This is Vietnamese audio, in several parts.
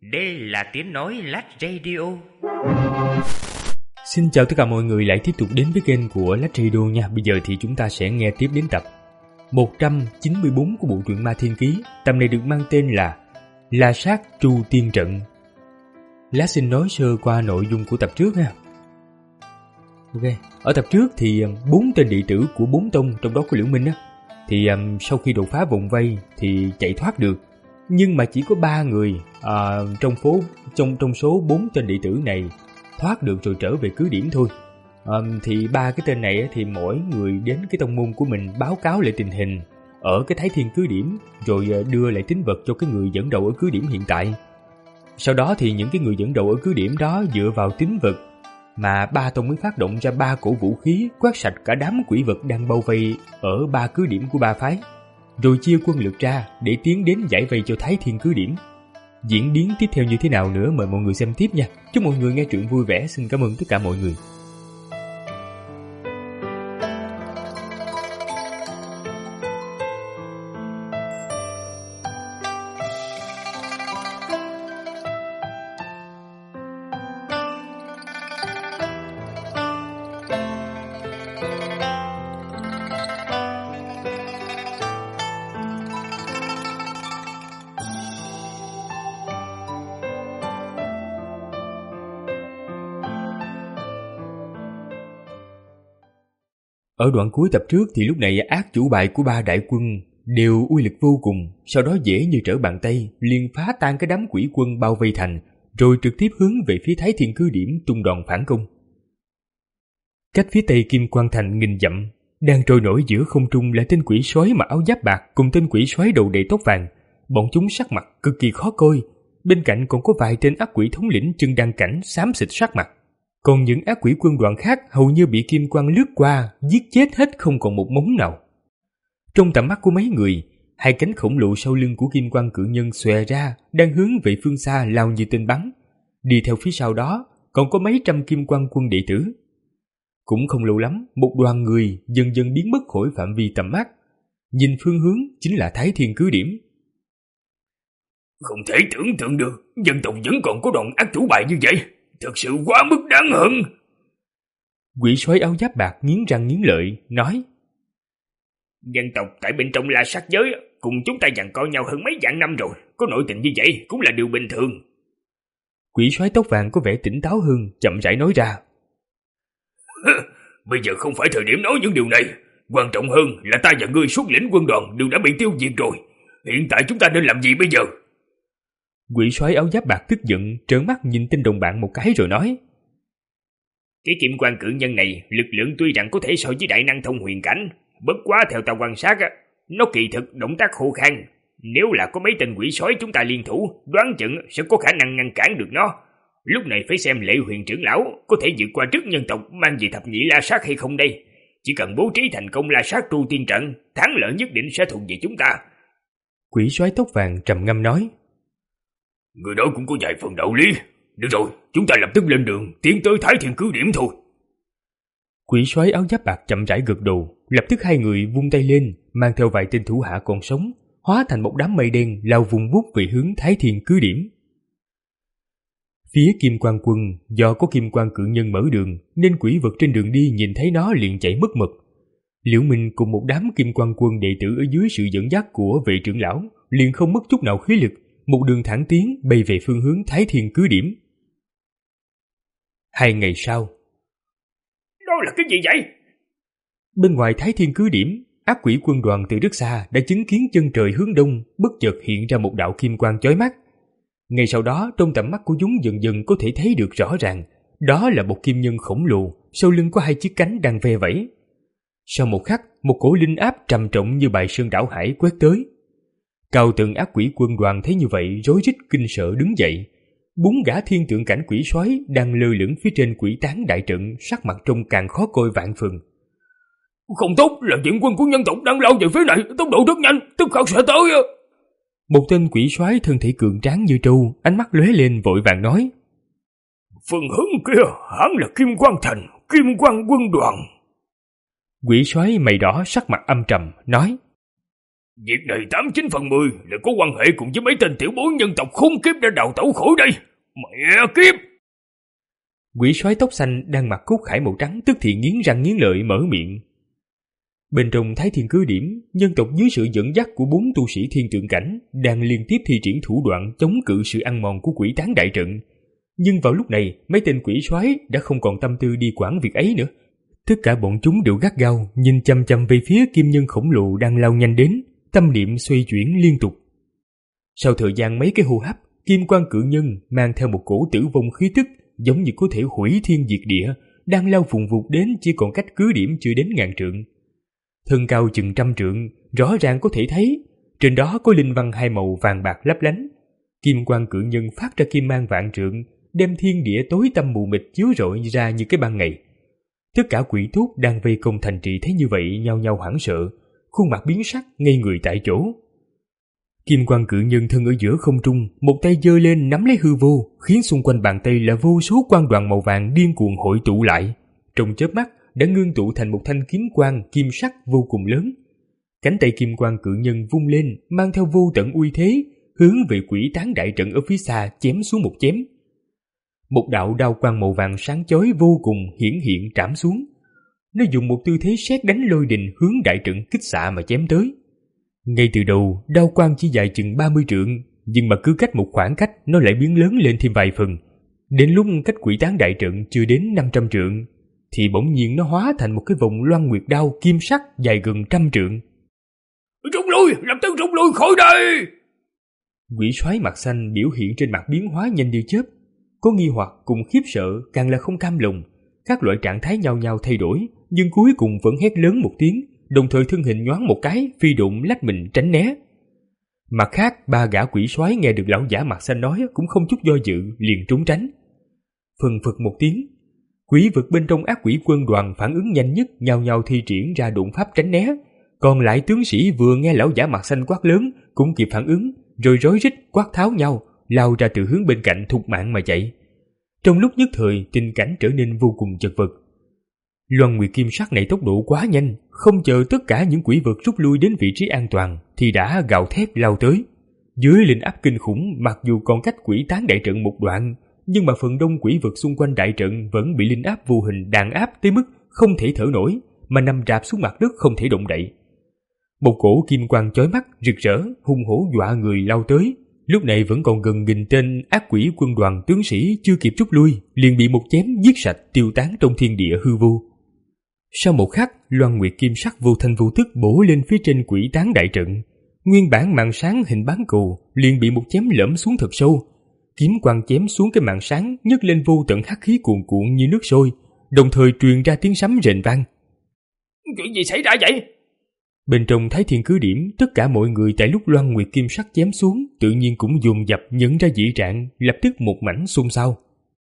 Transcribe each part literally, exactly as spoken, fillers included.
Đây là tiếng nói Lát Radio. Xin chào tất cả mọi người lại tiếp tục đến với kênh của Lát Radio nha. Bây giờ thì chúng ta sẽ nghe tiếp đến tập một trăm chín mươi tư của bộ truyện Ma Thiên Ký. Tập này được mang tên là La Sát Tru Tiên Trận. Lát xin nói sơ qua nội dung của tập trước nha. Ok, ở tập trước thì bốn tên đệ tử của bốn tông, trong đó có Liễu Minh á, thì um, sau khi đột phá vòng vây thì chạy thoát được. Nhưng mà chỉ có ba người uh, trong phố trong trong số bốn tên đệ tử này thoát được rồi trở về cứ điểm thôi. Um, thì ba cái tên này thì mỗi người đến cái tông môn của mình báo cáo lại tình hình ở cái Thái Thiên cứ điểm, rồi đưa lại tín vật cho cái người dẫn đầu ở cứ điểm hiện tại. Sau đó thì những cái người dẫn đầu ở cứ điểm đó dựa vào tín vật mà ba tông mới phát động ra ba cổ vũ khí quét sạch cả đám quỷ vật đang bao vây ở ba cứ điểm của ba phái, rồi chia quân lực ra để tiến đến giải vây cho Thái Thiên cứ điểm. Diễn biến tiếp theo như thế nào nữa mời mọi người xem tiếp nha. Chúc mọi người nghe truyện vui vẻ. Xin cảm ơn tất cả mọi người. Ở đoạn cuối tập trước thì lúc này ác chủ bài của ba đại quân đều uy lực vô cùng, sau đó dễ như trở bàn tay liền phá tan cái đám quỷ quân bao vây thành, rồi trực tiếp hướng về phía Thái Thiên cứ điểm tung đòn phản công. Cách phía tây Kim Quang Thành nghìn dặm, đang trôi nổi giữa không trung là tên quỷ sói mặc áo giáp bạc cùng tên quỷ sói đầu đầy tóc vàng. Bọn chúng sắc mặt cực kỳ khó coi, bên cạnh còn có vài tên ác quỷ thống lĩnh chân đăng cảnh xám xịt sắc mặt. Còn những ác quỷ quân đoàn khác hầu như bị kim quang lướt qua, giết chết hết không còn một mống nào. Trong tầm mắt của mấy người, hai cánh khổng lồ sau lưng của kim quang cự nhân xòe ra, đang hướng về phương xa lao như tên bắn. Đi theo phía sau đó còn có mấy trăm kim quang quân đệ tử. Cũng không lâu lắm, một đoàn người dần dần biến mất khỏi phạm vi tầm mắt. Nhìn phương hướng chính là Thái Thiên cứ điểm. Không thể tưởng tượng được dân tộc vẫn còn có đoàn ác chủ bài như vậy. Thật sự quá mức đáng hận. Quỷ sói áo giáp bạc nghiến răng nghiến lợi nói: Dân tộc tại bên trong La Sát giới cùng chúng ta giằng co nhau hơn mấy vạn năm rồi, có nội tình như vậy cũng là điều bình thường. Quỷ sói tóc vàng có vẻ tỉnh táo hơn, chậm rãi nói ra: Bây giờ không phải thời điểm nói những điều này. Quan trọng hơn là ta và ngươi xuất lĩnh quân đoàn đều đã bị tiêu diệt rồi. Hiện tại chúng ta nên làm gì bây giờ? Quỷ sói áo giáp bạc tức giận trợn mắt nhìn tên đồng bạn một cái rồi nói: Cái kim quan cự nhân này lực lượng tuy rằng có thể so với đại năng thông huyền cảnh, bất quá theo ta quan sát á, nó kỳ thực động tác khô khan. Nếu là có mấy tên quỷ sói chúng ta liên thủ, đoán chừng sẽ có khả năng ngăn cản được nó. Lúc này phải xem Lệ Huyền trưởng lão có thể vượt qua trước nhân tộc mang về thập nhị La Sát hay không đây. Chỉ cần bố trí thành công La Sát Tru Tiên trận, thắng lợi nhất định sẽ thuộc về chúng ta. Quỷ sói tóc vàng trầm ngâm nói: Người đó cũng có vài phần đạo lý. Được rồi, chúng ta lập tức lên đường tiến tới Thái Thiên cứ điểm thôi. Quỷ sói áo giáp bạc chậm rãi gật đầu. Lập tức hai người vung tay lên, mang theo vài tên thủ hạ còn sống, hóa thành một đám mây đen lao vùng vút về hướng Thái Thiên cứ điểm. Phía Kim Quang quân do có kim quang cự nhân mở đường nên quỷ vật trên đường đi nhìn thấy nó liền chạy mất mật. Liễu Minh cùng một đám kim quang quân đệ tử ở dưới sự dẫn dắt của vệ trưởng lão liền không mất chút nào khí lực, một đường thẳng tiến bay về phương hướng Thái Thiên cứ điểm. Hai ngày sau, đó là cái gì vậy? Bên ngoài Thái Thiên cứ điểm, ác quỷ quân đoàn từ rất xa đã chứng kiến chân trời hướng đông bất chợt hiện ra một đạo kim quang chói mắt. Ngay sau đó, trong tầm mắt của chúng dần dần có thể thấy được rõ ràng, đó là một kim nhân khổng lồ, sau lưng có hai chiếc cánh đang ve vẫy. Sau một khắc, một cổ linh áp trầm trọng như bài sơn đảo hải quét tới. Cao tầng ác quỷ quân đoàn thấy như vậy rối rít kinh sợ đứng dậy. Bốn gã thiên tượng cảnh quỷ soái đang lơ lửng phía trên quỷ tán đại trận, sắc mặt trông càng khó coi vạn phần. Không tốt, là viện quân của nhân tộc đang lao về phía này, tốc độ rất nhanh, tức khắc sẽ tới. Một tên quỷ soái thân thể cường tráng như trâu, ánh mắt lóe lên vội vàng nói: Phần hướng kia hẳn là Kim Quang Thành, Kim Quang quân đoàn. Quỷ soái mày đỏ sắc mặt âm trầm nói: Việc này tám chín phần mười là có quan hệ cùng với mấy tên tiểu bối nhân tộc khốn kiếp đã đào tẩu khỏi đây. Mẹ kiếp! Quỷ soái tóc xanh đang mặc cốt khải màu trắng tức thì nghiến răng nghiến lợi mở miệng. Bên trong Thái Thiên cứ điểm, nhân tộc dưới sự dẫn dắt của bốn tu sĩ thiên tượng cảnh đang liên tiếp thi triển thủ đoạn chống cự sự ăn mòn của quỷ tán đại trận. Nhưng vào lúc này, mấy tên quỷ soái đã không còn tâm tư đi quản việc ấy nữa. Tất cả bọn chúng đều gắt gao nhìn chăm chăm về phía kim nhân khổng lồ đang lao nhanh đến, tâm niệm xoay chuyển liên tục. Sau thời gian mấy cái hô hấp, kim quan cự nhân mang theo một cổ tử vong khí tức giống như có thể hủy thiên diệt địa, đang lao vùng vụt đến chỉ còn cách cứ điểm chưa đến ngàn trượng. Thân cao chừng trăm trượng, rõ ràng có thể thấy, trên đó có linh văn hai màu vàng bạc lấp lánh. Kim quan cự nhân phát ra kim mang vạn trượng, đem thiên địa tối tăm mù mịt chiếu rọi ra như cái ban ngày. Tất cả quỷ tốt đang vây công thành trì thấy như vậy nhao nhao hoảng sợ, khuôn mặt biến sắc, ngây người tại chỗ. Kim quan cự nhân thân ở giữa không trung, một tay giơ lên nắm lấy hư vô, khiến xung quanh bàn tay là vô số quang đoàn màu vàng điên cuồng hội tụ lại. Trong chớp mắt đã ngưng tụ thành một thanh kiếm quang kim sắc vô cùng lớn. Cánh tay kim quan cự nhân vung lên, mang theo vô tận uy thế, hướng về quỷ tán đại trận ở phía xa chém xuống một chém. Một đạo đao quang màu vàng sáng chói vô cùng hiển hiện trảm xuống. Nó dùng một tư thế sét đánh lôi đình hướng đại trận kích xạ mà chém tới. Ngay từ đầu, đao quang chỉ dài chừng ba mươi trượng, nhưng mà cứ cách một khoảng cách nó lại biến lớn lên thêm vài phần. Đến lúc cách quỷ tán đại trận chưa đến năm trăm trượng, thì bỗng nhiên nó hóa thành một cái vòng loan nguyệt đao kim sắc dài gần trăm trượng. Rút lui, lập tức rút lui khỏi đây! Quỷ soái mặt xanh biểu hiện trên mặt biến hóa nhanh như chớp, có nghi hoặc cùng khiếp sợ, càng là không cam lòng. Các loại trạng thái nhau nhau thay đổi, nhưng cuối cùng vẫn hét lớn một tiếng, đồng thời thân hình nhoáng một cái, phi độn lách mình tránh né. Mặt khác, ba gã quỷ soái nghe được lão giả mặt xanh nói cũng không chút do dự, liền trốn tránh. Phần phật một tiếng, quỷ vực bên trong ác quỷ quân đoàn phản ứng nhanh nhất, nhao nhao thi triển ra độn pháp tránh né. Còn lại tướng sĩ vừa nghe lão giả mặt xanh quát lớn cũng kịp phản ứng, rồi rối rít quát tháo nhau, lao ra từ hướng bên cạnh thục mạng mà chạy. Trong lúc nhất thời, tình cảnh trở nên vô cùng chật vật. Loan nguyệt kim sắc này tốc độ quá nhanh, không chờ tất cả những quỷ vật rút lui đến vị trí an toàn thì đã gào thét lao tới. Dưới linh áp kinh khủng, mặc dù còn cách quỷ tán đại trận một đoạn, nhưng mà phần đông quỷ vật xung quanh đại trận vẫn bị linh áp vô hình đàn áp tới mức không thể thở nổi, mà nằm rạp xuống mặt đất không thể động đậy. Một cổ kim quang chói mắt, rực rỡ, hung hổ dọa người lao tới. Lúc này vẫn còn gần nghìn tên ác quỷ quân đoàn tướng sĩ chưa kịp rút lui, liền bị một chém giết sạch, tiêu tán trong thiên địa hư vô. Sau một khắc, loan nguyệt kim sắc vô thanh vô tức bổ lên phía trên quỷ tán đại trận. Nguyên bản màn sáng hình bán cầu liền bị một chém lõm xuống thật sâu. Kiếm quang chém xuống cái màn sáng, nhấc lên vô tận hắc khí cuồn cuộn như nước sôi, đồng thời truyền ra tiếng sấm rền vang. Chuyện gì xảy ra vậy? Bên trong Thái Thiên cứ điểm, tất cả mọi người tại lúc loan nguyệt kim sắc chém xuống tự nhiên cũng dồn dập nhận ra dị trạng, lập tức một mảnh xôn xao.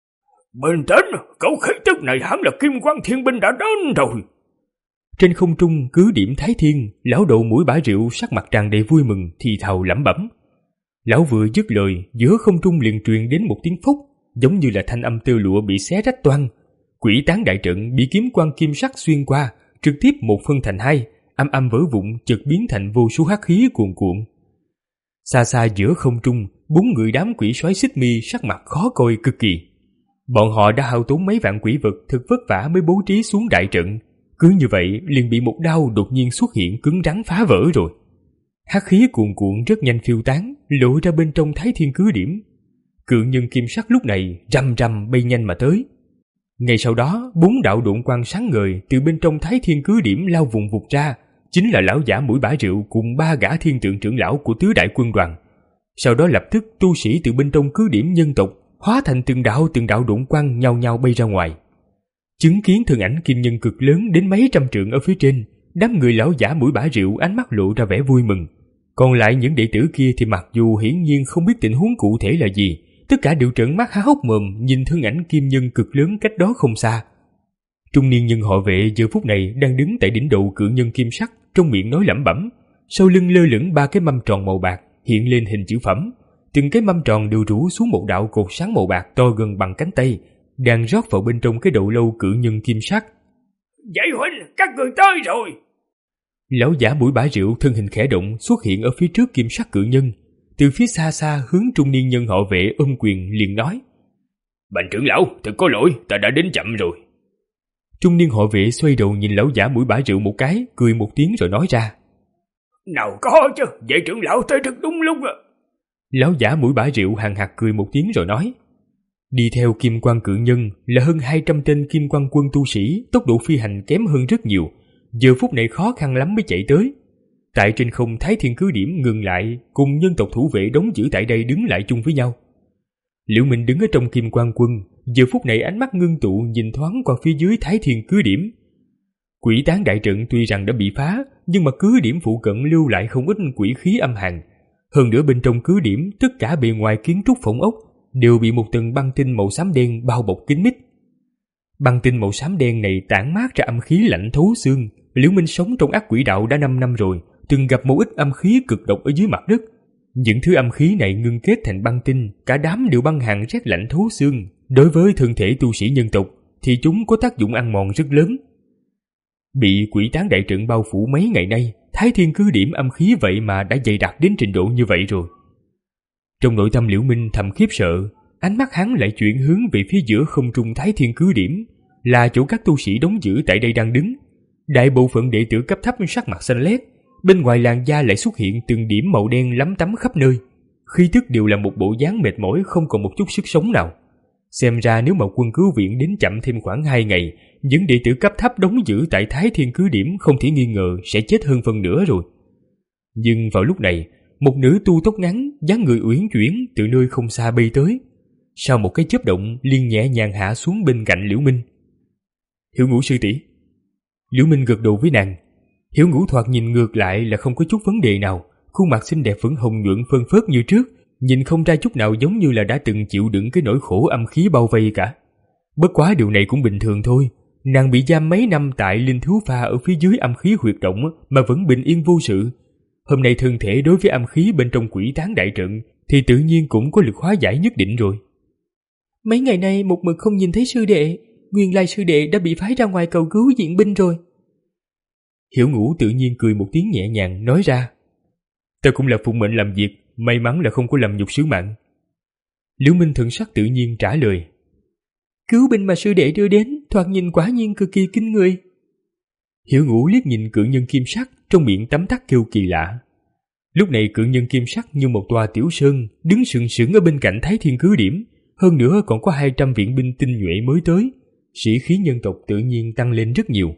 Bình tĩnh, cậu khí tức này hẳn là kim quang thiên binh đã đến rồi. Trên không trung cứ điểm Thái Thiên, lão đầu mũi bả rượu sắc mặt tràn đầy vui mừng thì thào lẩm bẩm. Lão vừa dứt lời, giữa không trung liền truyền đến một tiếng phốc, giống như là thanh âm tơ lụa bị xé rách toang. Quỷ tán đại trận bị kiếm quang kim sắc xuyên qua, trực tiếp một phân thành hai, âm âm vỡ vụn, chợt biến thành vô số hắc khí cuồn cuộn. Xa xa giữa không trung, bốn người đám quỷ soái xích mi sắc mặt khó coi cực kỳ. Bọn họ đã hao tốn mấy vạn quỷ vật thực vất vả mới bố trí xuống đại trận, cứ như vậy liền bị một đao đột nhiên xuất hiện cứng rắn phá vỡ rồi. Hắc khí cuồn cuộn rất nhanh phiêu tán, lộ ra bên trong Thái Thiên cứ điểm. Cự nhân kim sắc lúc này rầm rầm bay nhanh mà tới. Ngay sau đó, bốn đạo độn quang sáng ngời từ bên trong Thái Thiên cứ điểm lao vùng vụt ra, chính là lão giả mũi bả rượu cùng ba gã thiên tượng trưởng lão của tứ đại quân đoàn. Sau đó lập tức tu sĩ từ bên trong cứ điểm nhân tộc hóa thành từng đạo từng đạo độn quang nhao nhao bay ra ngoài. Chứng kiến thân ảnh kim nhân cực lớn đến mấy trăm trượng ở phía trên, đám người lão giả mũi bả rượu ánh mắt lộ ra vẻ vui mừng. Còn lại những đệ tử kia thì mặc dù hiển nhiên không biết tình huống cụ thể là gì, tất cả đều trợn mắt há hốc mồm nhìn thân ảnh kim nhân cực lớn cách đó không xa. Trung niên nhân họ Vệ giờ phút này đang đứng tại đỉnh đầu cự nhân kim sắc, trong miệng nói lẩm bẩm, sau lưng lơ lửng ba cái mâm tròn màu bạc hiện lên hình chữ phẩm, từng cái mâm tròn đều rủ xuống một đạo cột sáng màu bạc to gần bằng cánh tay, đang rót vào bên trong cái đầu lâu cự nhân kim sắc. Vậy huynh, các người tới rồi. Lão giả mũi bả rượu thân hình khẽ động xuất hiện ở phía trước kim sắc cự nhân. Từ phía xa xa hướng trung niên nhân họ Vệ ôm quyền liền nói: Bành trưởng lão, thật có lỗi, ta đã đến chậm rồi. Trung niên họ Vệ xoay đầu nhìn lão giả mũi bả rượu một cái, cười một tiếng rồi nói ra: Nào có chứ, Vệ trưởng lão tới rất đúng lúc à. Lão giả mũi bả rượu hằng hặc cười một tiếng rồi nói. Đi theo kim quan cự nhân là hơn hai trăm tên kim quan quân tu sĩ, tốc độ phi hành kém hơn rất nhiều, giờ phút này khó khăn lắm mới chạy tới. Tại trên không, Thái Thiên cứ điểm ngừng lại, cùng nhân tộc thủ vệ đóng giữ tại đây đứng lại chung với nhau. Liễu Minh đứng ở trong kim quan quân, giờ phút này ánh mắt ngưng tụ nhìn thoáng qua phía dưới Thái Thiên cứ điểm. Quỷ tán đại trận tuy rằng đã bị phá, nhưng mà cứ điểm phụ cận lưu lại không ít quỷ khí âm hàn. Hơn nữa bên trong cứ điểm, tất cả bề ngoài kiến trúc phòng ốc đều bị một tầng băng tinh màu xám đen bao bọc kín mít. Băng tinh màu xám đen này tản mát ra âm khí lạnh thấu xương. Liễu Minh sống trong ác quỷ đạo đã năm năm rồi, từng gặp một ít âm khí cực độc ở dưới mặt đất. Những thứ âm khí này ngưng kết thành băng tinh, cả đám đều băng hàn rét lạnh thấu xương. Đối với thân thể tu sĩ nhân tộc thì chúng có tác dụng ăn mòn rất lớn. Bị quỷ tán đại trận bao phủ mấy ngày nay, Thái Thiên cứ điểm âm khí vậy mà đã dày đặc đến trình độ như vậy rồi. Trong nội tâm Liễu Minh thầm khiếp sợ, ánh mắt hắn lại chuyển hướng về phía giữa không trung Thái Thiên cứ điểm, là chỗ các tu sĩ đóng giữ tại đây đang đứng. Đại bộ phận đệ tử cấp thấp sắc mặt xanh lét, bên ngoài làn da lại xuất hiện từng điểm màu đen lấm tấm khắp nơi, khí tức đều là một bộ dáng mệt mỏi không còn một chút sức sống nào. Xem ra nếu mà quân cứu viện đến chậm thêm khoảng hai ngày, những đệ tử cấp thấp đóng giữ tại Thái Thiên cứ điểm không thể nghi ngờ sẽ chết hơn phần nửa rồi. Nhưng vào lúc này, một nữ tu tóc ngắn, dáng người uyển chuyển từ nơi không xa bay tới. Sau một cái chớp động, liền nhẹ nhàng hạ xuống bên cạnh Liễu Minh. Hiểu Ngũ sư tỷ. Liễu Minh gật đầu với nàng. Hiểu Ngũ thoạt nhìn ngược lại là không có chút vấn đề nào, khuôn mặt xinh đẹp vẫn hồng nhuận phơn phớt như trước, nhìn không ra chút nào giống như là đã từng chịu đựng cái nỗi khổ âm khí bao vây cả. Bất quá điều này cũng bình thường thôi, nàng bị giam mấy năm tại linh thú pha ở phía dưới âm khí huyệt động mà vẫn bình yên vô sự. Hôm nay thân thể đối với âm khí bên trong quỷ tán đại trận thì tự nhiên cũng có lực hóa giải nhất định rồi. Mấy ngày nay một mực không nhìn thấy sư đệ, nguyên lai sư đệ đã bị phái ra ngoài cầu cứu viện binh rồi. Hiểu Ngũ tự nhiên cười một tiếng nhẹ nhàng nói ra. Ta cũng là phụng mệnh làm việc, may mắn là không có làm nhục sứ mạng. Liễu Minh thần sắc tự nhiên trả lời. Cứu binh mà sư đệ đưa đến thoạt nhìn quả nhiên cực kỳ kinh người. Hiểu Ngũ liếc nhìn cự nhân kim sắc, trong miệng tấm tắc kêu kỳ lạ. Lúc này cự nhân kim sắc như một tòa tiểu sơn đứng sừng sững ở bên cạnh Thái Thiên cứ điểm, hơn nữa còn có hai trăm viện binh tinh nhuệ mới tới, sĩ khí nhân tộc tự nhiên tăng lên rất nhiều.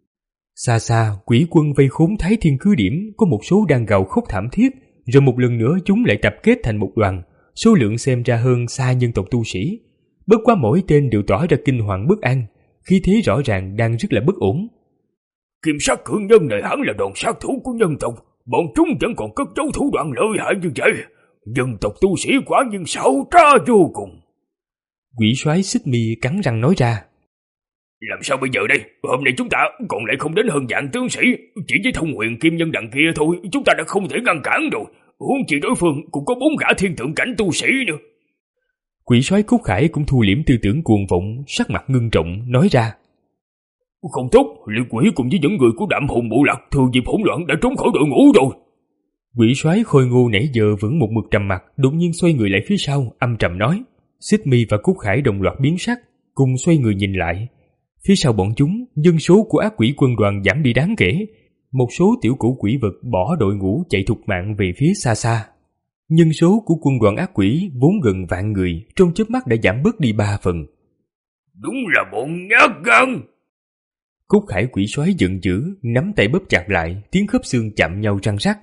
Xa xa, quỷ quân vây khốn Thái Thiên cứ điểm có một số đang gào khóc thảm thiết, rồi một lần nữa chúng lại tập kết thành một đoàn, số lượng xem ra hơn xa nhân tộc tu sĩ. Bất quá mỗi tên đều tỏ ra kinh hoàng bất an, khí thế rõ ràng đang rất là bất ổn. Kim sắc cự nhân này hẳn là đoàn sát thủ của nhân tộc, bọn chúng vẫn còn cất giấu thủ đoạn lợi hại như vậy. Nhân tộc tu sĩ quả nhiên xảo trá vô cùng. Quỷ soái Xích Mi cắn răng nói ra. Làm sao bây giờ đây? Hôm nay chúng ta còn lại không đến hơn vạn tướng sĩ, chỉ với thông huyền kim nhân đằng kia thôi, chúng ta đã không thể ngăn cản rồi. Huống chi đối phương cũng có bốn gã thiên tượng cảnh tu sĩ nữa. Quỷ soái Cúc Khải cũng thu liễm tư tưởng cuồng vọng, sắc mặt ngưng trọng nói ra. Không tốt, Liệt Quỷ cùng với những người của Đạm Hồn Bộ Lạc thừa dịp hỗn loạn đã trốn khỏi đội ngũ rồi. Quỷ soái Khôi Ngô nãy giờ vẫn một mực trầm mặt, đột nhiên xoay người lại phía sau, âm trầm nói. Xích Mi và Cúc Khải đồng loạt biến sắc, cùng xoay người nhìn lại. Phía sau bọn chúng, dân số của ác quỷ quân đoàn giảm đi đáng kể. Một số tiểu cũ quỷ vật bỏ đội ngũ chạy thục mạng về phía xa xa. Nhân số của quân đoàn ác quỷ vốn gần vạn người, trong chớp mắt đã giảm bớt đi ba phần. Đúng là bọn nhát gan. Cúc Khải quỷ soái giận dữ, nắm tay bóp chặt lại, tiếng khớp xương chạm nhau răng rắc.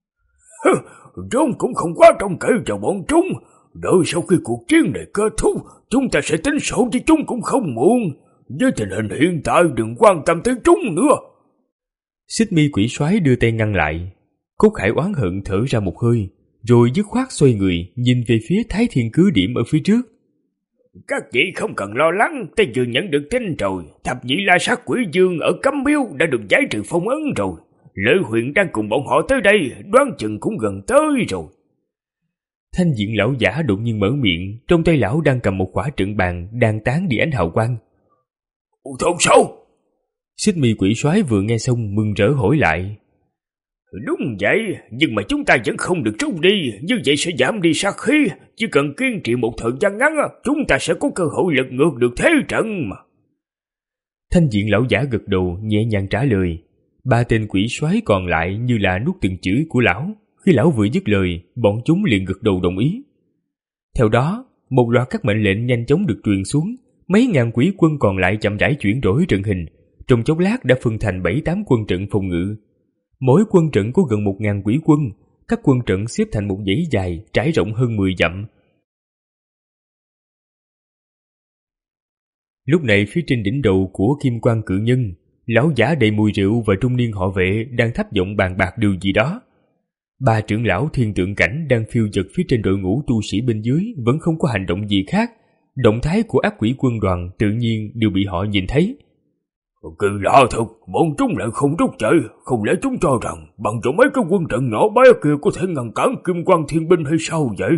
Rốt cũng không quá trông cậy vào bọn chúng. Đợi sau khi cuộc chiến này kết thúc, chúng ta sẽ tính sổ với chúng cũng không muộn. Với tình hình hiện tại đừng quan tâm tới chúng nữa. Xích Mi quỷ soái đưa tay ngăn lại. Cúc Khải oán hận thở ra một hơi, rồi dứt khoát xoay người nhìn về phía Thái Thiên cứ điểm ở phía trước. Các vị không cần lo lắng, ta vừa nhận được tin rồi. Thập nhị la sát quỷ dương ở Cấm Miếu đã được giải trừ phong ấn rồi. Lữ Huyền đang cùng bọn họ tới đây, đoán chừng cũng gần tới rồi. Thanh diện lão giả đột nhiên mở miệng, trong tay lão đang cầm một khỏa trận bàn đang tán đi ánh hào quang. Thật sao? Xích Mi quỷ soái vừa nghe xong mừng rỡ hỏi lại. Đúng vậy, nhưng mà chúng ta vẫn không được rút đi, như vậy sẽ giảm đi sát khí. Chỉ cần kiên trì một thời gian ngắn, chúng ta sẽ có cơ hội lật ngược được thế trận mà. Thanh diện lão giả gật đầu nhẹ nhàng trả lời. Ba tên quỷ soái còn lại như là nuốt từng chữ của lão. Khi lão vừa dứt lời, bọn chúng liền gật đầu đồng ý. Theo đó, một loạt các mệnh lệnh nhanh chóng được truyền xuống. Mấy ngàn quỷ quân còn lại chậm rãi chuyển đổi trận hình, trong chốc lát đã phân thành bảy tám quân trận phòng ngự. Mỗi quân trận có gần một ngàn quỷ quân, các quân trận xếp thành một dãy dài trải rộng hơn mười dặm. Lúc này phía trên đỉnh đầu của Kim Quan Cự Nhân, lão giả đầy mùi rượu và trung niên họ Vệ đang thấp giọng bàn bạc điều gì đó. Ba trưởng lão Thiên Tượng Cảnh đang phiêu dật phía trên đội ngũ tu sĩ bên dưới vẫn không có hành động gì khác. Động thái của ác quỷ quân đoàn tự nhiên đều bị họ nhìn thấy. Kỳ lạ thật, bọn chúng lại không rút chạy. Không lẽ chúng cho rằng bằng chỗ mấy cái quân trận nhỏ bé kia có thể ngăn cản Kim Quan Thiên Binh hay sao vậy?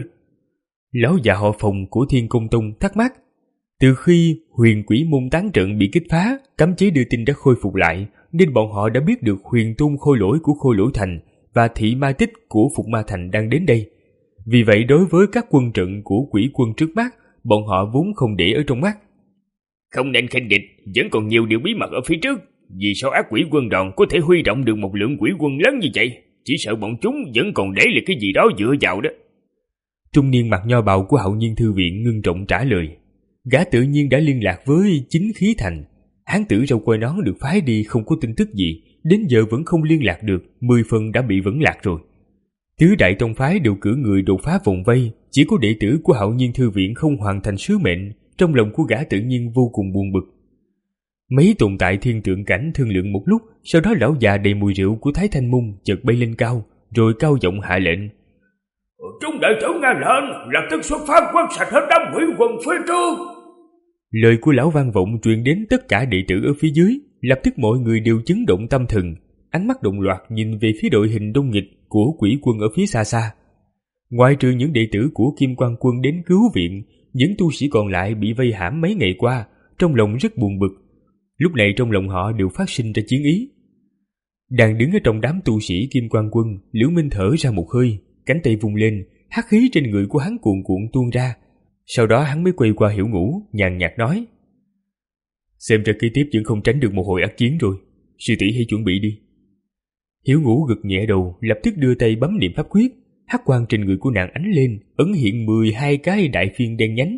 Lão già họ Phòng của Thiên Công Tông thắc mắc. Từ khi huyền quỷ môn tán trận bị kích phá, cấm chế đưa tin đã khôi phục lại, nên bọn họ đã biết được huyền tôn khôi lỗi của Khôi Lỗi Thành và thị ma tích của Phục Ma Thành đang đến đây. Vì vậy đối với các quân trận của quỷ quân trước mắt, bọn họ vốn không để ở trong mắt. Không nên khinh địch, vẫn còn nhiều điều bí mật ở phía trước. Vì sao ác quỷ quân đoàn có thể huy động được một lượng quỷ quân lớn như vậy? Chỉ sợ bọn chúng vẫn còn để lại cái gì đó dựa vào đó. Trung niên mặc nho bào của Hạo Nhiên Thư Viện ngưng trọng trả lời. Gã tự nhiên đã liên lạc với Chính Khí Thành. Hán tử râu quai nón được phái đi không có tin tức gì, đến giờ vẫn không liên lạc được, mười phần đã bị vấn lạc rồi. Tứ đại tông phái đều cử người đột phá vòng vây, chỉ có đệ tử của Hạo Nhiên Thư Viện không hoàn thành sứ mệnh. Trong lòng của gã tự nhiên vô cùng buồn bực. Mấy tồn tại Thiên Tượng Cảnh thương lượng một lúc, sau đó lão già đầy mùi rượu của Thái Thanh Môn chợt bay lên cao, rồi cao giọng hạ lệnh. Chúng đệ tử nghe lệnh, lập tức xuất phát quét sạch hết đám quỷ quần phía trước. Lời của lão vang vọng truyền đến tất cả đệ tử ở phía dưới, lập tức mọi người đều chấn động tâm thần, ánh mắt đồng loạt nhìn về phía đội hình đông nghịch của quỷ quân ở phía xa xa. Ngoài trừ những đệ tử của Kim Quan Quân đến cứu viện, những tu sĩ còn lại bị vây hãm mấy ngày qua, trong lòng rất buồn bực. Lúc này trong lòng họ đều phát sinh ra chiến ý. Đang đứng ở trong đám tu sĩ Kim Quan Quân, Liễu Minh thở ra một hơi, cánh tay vung lên, hắc khí trên người của hắn cuồn cuộn tuôn ra. Sau đó hắn mới quay qua Hiểu Ngũ, nhàn nhạt nói: Xem ra kế tiếp vẫn không tránh được một hồi ác chiến rồi, sư tỷ hãy chuẩn bị đi. Hiểu Ngũ gật nhẹ đầu, lập tức đưa tay bấm niệm pháp quyết. Hắc quang trên người của nàng ánh lên, ấn hiện mười hai cái đại phiên đen nhánh.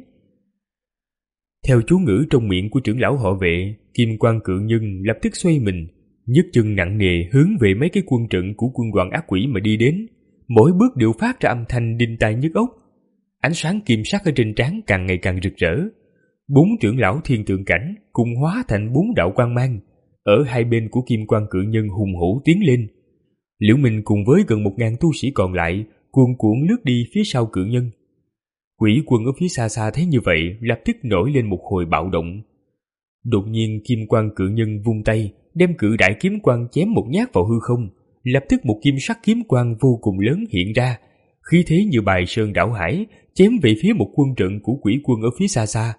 Theo chú ngữ trong miệng của trưởng lão họ Vệ, Kim Quan Cự Nhân lập tức xoay mình, nhấc chân nặng nề hướng về mấy cái quân trận của quân đoàn ác quỷ mà đi đến. Mỗi bước đều phát ra âm thanh đinh tai nhức óc. Ánh sáng kim sắc ở trên trán càng ngày càng rực rỡ. Bốn trưởng lão Thiên Tượng Cảnh cùng hóa thành bốn đạo quang mang, ở hai bên của Kim Quan Cự Nhân hùng hổ tiến lên. Liễu Minh cùng với gần một ngàn tu sĩ còn lại cuồn cuộn lướt đi phía sau cự nhân. Quỷ quân ở phía xa xa thấy như vậy, lập tức nổi lên một hồi bạo động. Đột nhiên Kim Quan Cự Nhân vung tay, đem cự đại kiếm quang chém một nhát vào hư không. Lập tức một kim sắc kiếm quang vô cùng lớn hiện ra, khí thế như bài sơn đảo hải, chém về phía một quân trận của quỷ quân ở phía xa xa.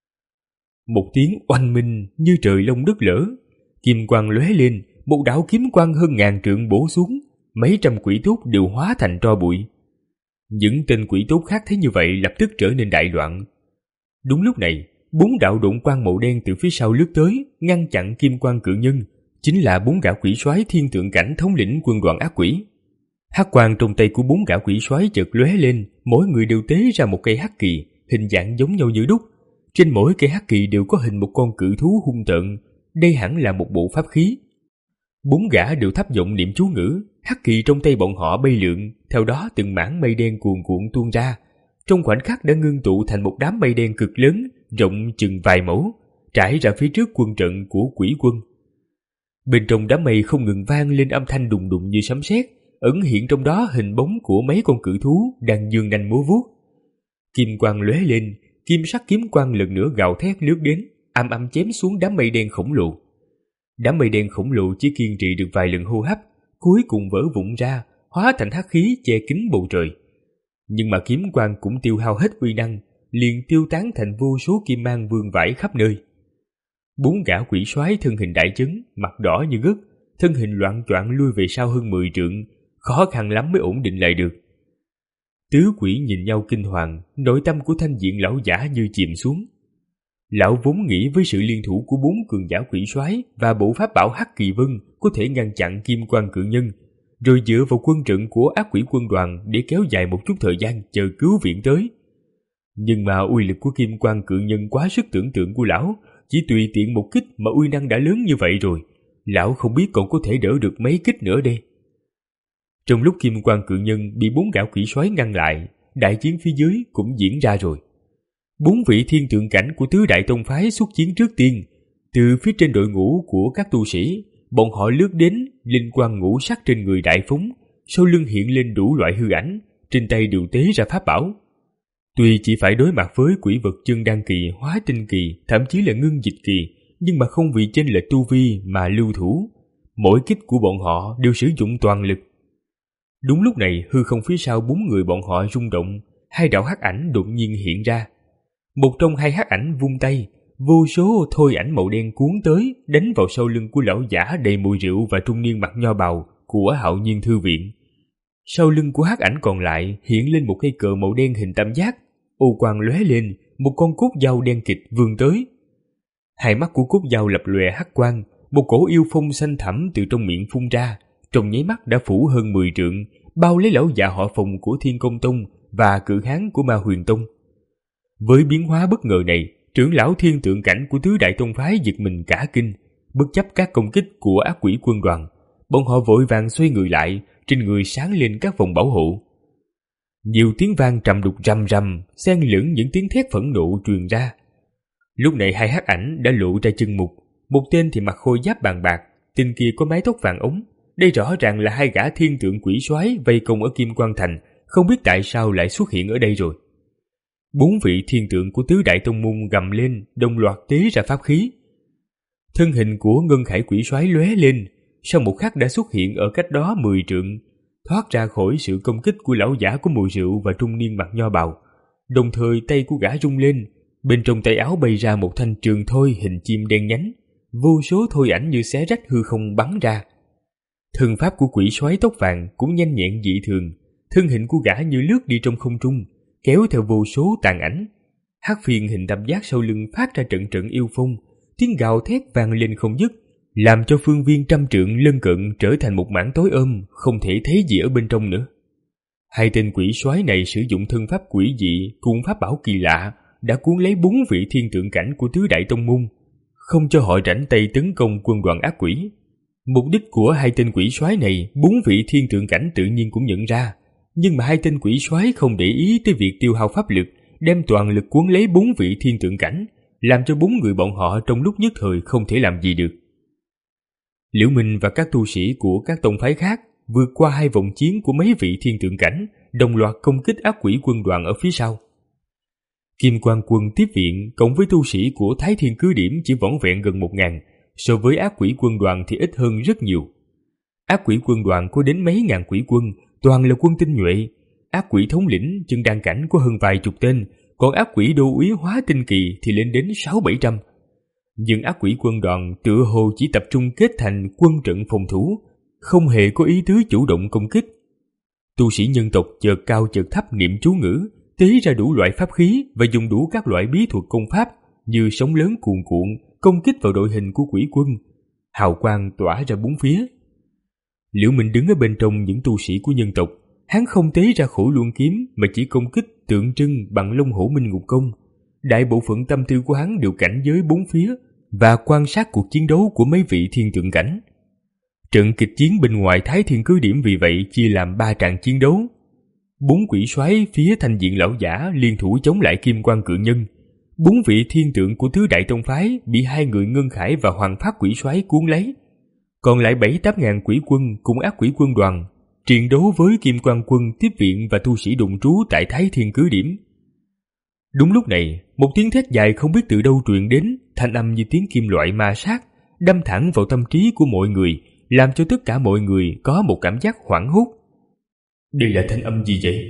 Một tiếng oanh minh như trời long đất lở, kim quang lóe lên, một đạo kiếm quang hơn ngàn trượng bổ xuống, mấy trăm quỷ tốt đều hóa thành tro bụi. Những tên quỷ tốt khác thấy như vậy lập tức trở nên đại loạn. Đúng lúc này, bốn đạo độn quang màu đen từ phía sau lướt tới, ngăn chặn Kim Quan Cự Nhân, chính là bốn gã quỷ soái Thiên Tượng Cảnh thống lĩnh quân đoàn ác quỷ. Hắc quang trong tay của bốn gã quỷ soái chợt lóe lên, mỗi người đều tế ra một cây hắc kỳ, hình dạng giống nhau như đúc. Trên mỗi cây hắc kỳ đều có hình một con cự thú hung tợn, đây hẳn là một bộ pháp khí. Bốn gã đều thấp giọng niệm chú ngữ, hắc kỳ trong tay bọn họ bay lượn, theo đó từng mảng mây đen cuồn cuộn tuôn ra, trong khoảnh khắc đã ngưng tụ thành một đám mây đen cực lớn, rộng chừng vài mẫu, trải ra phía trước quân trận của quỷ quân. Bên trong đám mây không ngừng vang lên âm thanh đùng đùng như sấm sét, ẩn hiện trong đó hình bóng của mấy con cự thú đang giương nanh múa vuốt. Kim quang lóe lên, kim sắc kiếm quang lần nữa gào thét lướt đến, âm âm chém xuống đám mây đen khổng lồ. Đám mây đen khổng lồ chỉ kiên trì được vài lần hô hấp, cuối cùng vỡ vụn ra, hóa thành hắc khí che kín bầu trời. Nhưng mà kiếm quang cũng tiêu hao hết uy năng, liền tiêu tán thành vô số kim mang vương vãi khắp nơi. Bốn gã quỷ soái thân hình đại chấn, mặt đỏ như gất, thân hình loạng choạng lui về sau hơn mười trượng, khó khăn lắm mới ổn định lại được. Tứ quỷ nhìn nhau kinh hoàng, nội tâm của Thanh Diện lão giả như chìm xuống. Lão vốn nghĩ với sự liên thủ của bốn cường giả quỷ soái và bộ pháp bảo Hắc Kỳ Vân có thể ngăn chặn Kim Quan Cự Nhân, rồi dựa vào quân trận của ác quỷ quân đoàn để kéo dài một chút thời gian chờ cứu viện tới. Nhưng mà uy lực của Kim Quan Cự Nhân quá sức tưởng tượng của lão, chỉ tùy tiện một kích mà uy năng đã lớn như vậy rồi, lão không biết còn có thể đỡ được mấy kích nữa đây. Trong lúc Kim Quan Cự Nhân bị bốn gã quỷ soái ngăn lại, đại chiến phía dưới cũng diễn ra rồi. Bốn vị thiên tượng cảnh của tứ đại tông phái xuất chiến trước tiên. Từ phía trên đội ngũ của các tu sĩ, bọn họ lướt đến, linh quang ngũ sắc trên người đại phóng, sau lưng hiện lên đủ loại hư ảnh, trên tay đều tế ra pháp bảo. Tuy chỉ phải đối mặt với quỷ vật chân đan kỳ, hóa tinh kỳ, thậm chí là ngưng dịch kỳ, nhưng mà không vì chênh lệch tu vi mà lưu thủ. Mỗi kích của bọn họ đều sử dụng toàn lực. Đúng lúc này, hư không phía sau bốn người bọn họ rung động, hai đạo hắc ảnh đột nhiên hiện ra. Một trong hai hắc ảnh vung tay, vô số thôi ảnh màu đen cuốn tới, đánh vào sau lưng của lão giả đầy mùi rượu và trung niên mặc nho bào của Hạo Nhiên Thư Viện. Sau lưng của hắc ảnh còn lại hiện lên một cây cờ màu đen hình tam giác, ô quang lóe lên, một con cốt dao đen kịt vươn tới. Hai mắt của cốt dao lập lòe hắc quang, một cổ yêu phong xanh thẳm từ trong miệng phun ra, trong nháy mắt đã phủ hơn mười trượng, bao lấy lão già họ Phùng của Thiên Công Tông và cự hán của Ma Huyền Tông. Với biến hóa bất ngờ này, trưởng lão thiên tượng cảnh của tứ đại tông phái giật mình cả kinh. Bất chấp các công kích của ác quỷ quân đoàn, bọn họ vội vàng xoay người lại, trên người sáng lên các vòng bảo hộ. Nhiều tiếng vang trầm đục rầm rầm, xen lẫn những tiếng thét phẫn nộ truyền ra. Lúc này hai hắc ảnh đã lộ ra chân mục, một tên thì mặc khôi giáp bàn bạc, tên kia có mái tóc vàng ống. Đây rõ ràng là hai gã thiên tượng quỷ soái vây công ở Kim Quan Thành, không biết tại sao lại xuất hiện ở đây rồi. Bốn vị thiên tượng của tứ đại tông môn gầm lên, đồng loạt tế ra pháp khí. Thân hình của Ngân Khải quỷ soái lóe lên, sau một khắc đã xuất hiện ở cách đó mười trượng, thoát ra khỏi sự công kích của lão giả của mùi rượu và trung niên mặc nho bào. Đồng thời tay của gã rung lên, bên trong tay áo bay ra một thanh trường thôi hình chim đen nhánh, vô số thôi ảnh như xé rách hư không bắn ra. Thân pháp của quỷ soái tóc vàng cũng nhanh nhẹn dị thường, thân hình của gã như lướt đi trong không trung, kéo theo vô số tàn ảnh. Hắc phiên hình tam giác sau lưng phát ra trận trận yêu phong, tiếng gào thét vang lên không dứt, làm cho phương viên trăm trượng lân cận trở thành một mảng tối ôm, không thể thấy gì ở bên trong nữa. Hai tên quỷ soái này sử dụng thân pháp quỷ dị cùng pháp bảo kỳ lạ, đã cuốn lấy bốn vị thiên tượng cảnh của tứ đại tông môn, không cho họ rảnh tay tấn công quân đoàn ác quỷ. Mục đích của hai tên quỷ soái này, bốn vị thiên tượng cảnh tự nhiên cũng nhận ra, nhưng mà hai tên quỷ soái không để ý tới việc tiêu hao pháp lực, đem toàn lực cuốn lấy bốn vị thiên tượng cảnh, làm cho bốn người bọn họ trong lúc nhất thời không thể làm gì được. Liễu Minh và các tu sĩ của các tông phái khác vượt qua hai vòng chiến của mấy vị thiên tượng cảnh, đồng loạt công kích ác quỷ quân đoàn ở phía sau. Kim Quan quân tiếp viện cộng với tu sĩ của Thái Thiên Cứ Điểm chỉ vỏn vẹn gần một ngàn, so với ác quỷ quân đoàn thì ít hơn rất nhiều. Ác quỷ quân đoàn có đến mấy ngàn quỷ quân, toàn là quân tinh nhuệ. Ác quỷ thống lĩnh chân đan cảnh có hơn vài chục tên, còn ác quỷ đô úy hóa tinh kỳ thì lên đến sáu bảy trăm. Nhưng ác quỷ quân đoàn tựa hồ chỉ tập trung kết thành quân trận phòng thủ, không hề có ý tứ chủ động công kích. Tu sĩ nhân tộc chợt cao chợt thấp niệm chú ngữ, tế ra đủ loại pháp khí và dùng đủ các loại bí thuật công pháp như sóng lớn cuồn cuộn công kích vào đội hình của quỷ quân. Hào quang tỏa ra bốn phía. Liễu Minh đứng ở bên trong những tu sĩ của nhân tộc, hắn không tế ra Khổ Luân kiếm mà chỉ công kích tượng trưng bằng Long Hổ Minh Ngục Công. Đại bộ phận tâm tư của hắn đều cảnh giới bốn phía và quan sát cuộc chiến đấu của mấy vị thiên tượng cảnh. Trận kịch chiến bên ngoài Thái Thiên Cứ Điểm vì vậy chia làm ba trận chiến đấu. Bốn quỷ soái phía Thanh Diện lão giả liên thủ chống lại Kim Quan Cự Nhân. Bốn vị thiên tượng của tứ đại tông phái bị hai người Ngân Khải và Hoàng Phát quỷ soái cuốn lấy. Còn lại bảy tám ngàn quỷ quân cùng ác quỷ quân đoàn chiến đấu với Kim Quan quân tiếp viện và tu sĩ đụng trú tại Thái Thiên Cứ Điểm. Đúng lúc này, một tiếng thét dài không biết từ đâu truyền đến, thanh âm như tiếng kim loại ma sát, đâm thẳng vào tâm trí của mọi người, làm cho tất cả mọi người có một cảm giác hoảng hốt. Đây là thanh âm gì vậy?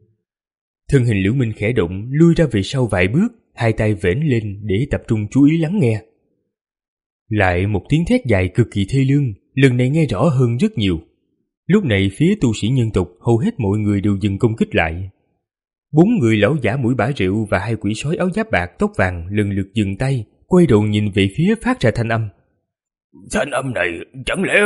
Thân hình Liễu Minh khẽ động, lui ra về sau vài bước, hai tay vểnh lên để tập trung chú ý lắng nghe. Lại một tiếng thét dài cực kỳ thê lương, lần này nghe rõ hơn rất nhiều. Lúc này phía tu sĩ nhân tộc hầu hết mọi người đều dừng công kích lại. Bốn người lão giả mũi bả rượu và hai quỷ sói áo giáp bạc tóc vàng lần lượt dừng tay, quay đầu nhìn về phía phát ra thanh âm. Thanh âm này chẳng lẽ...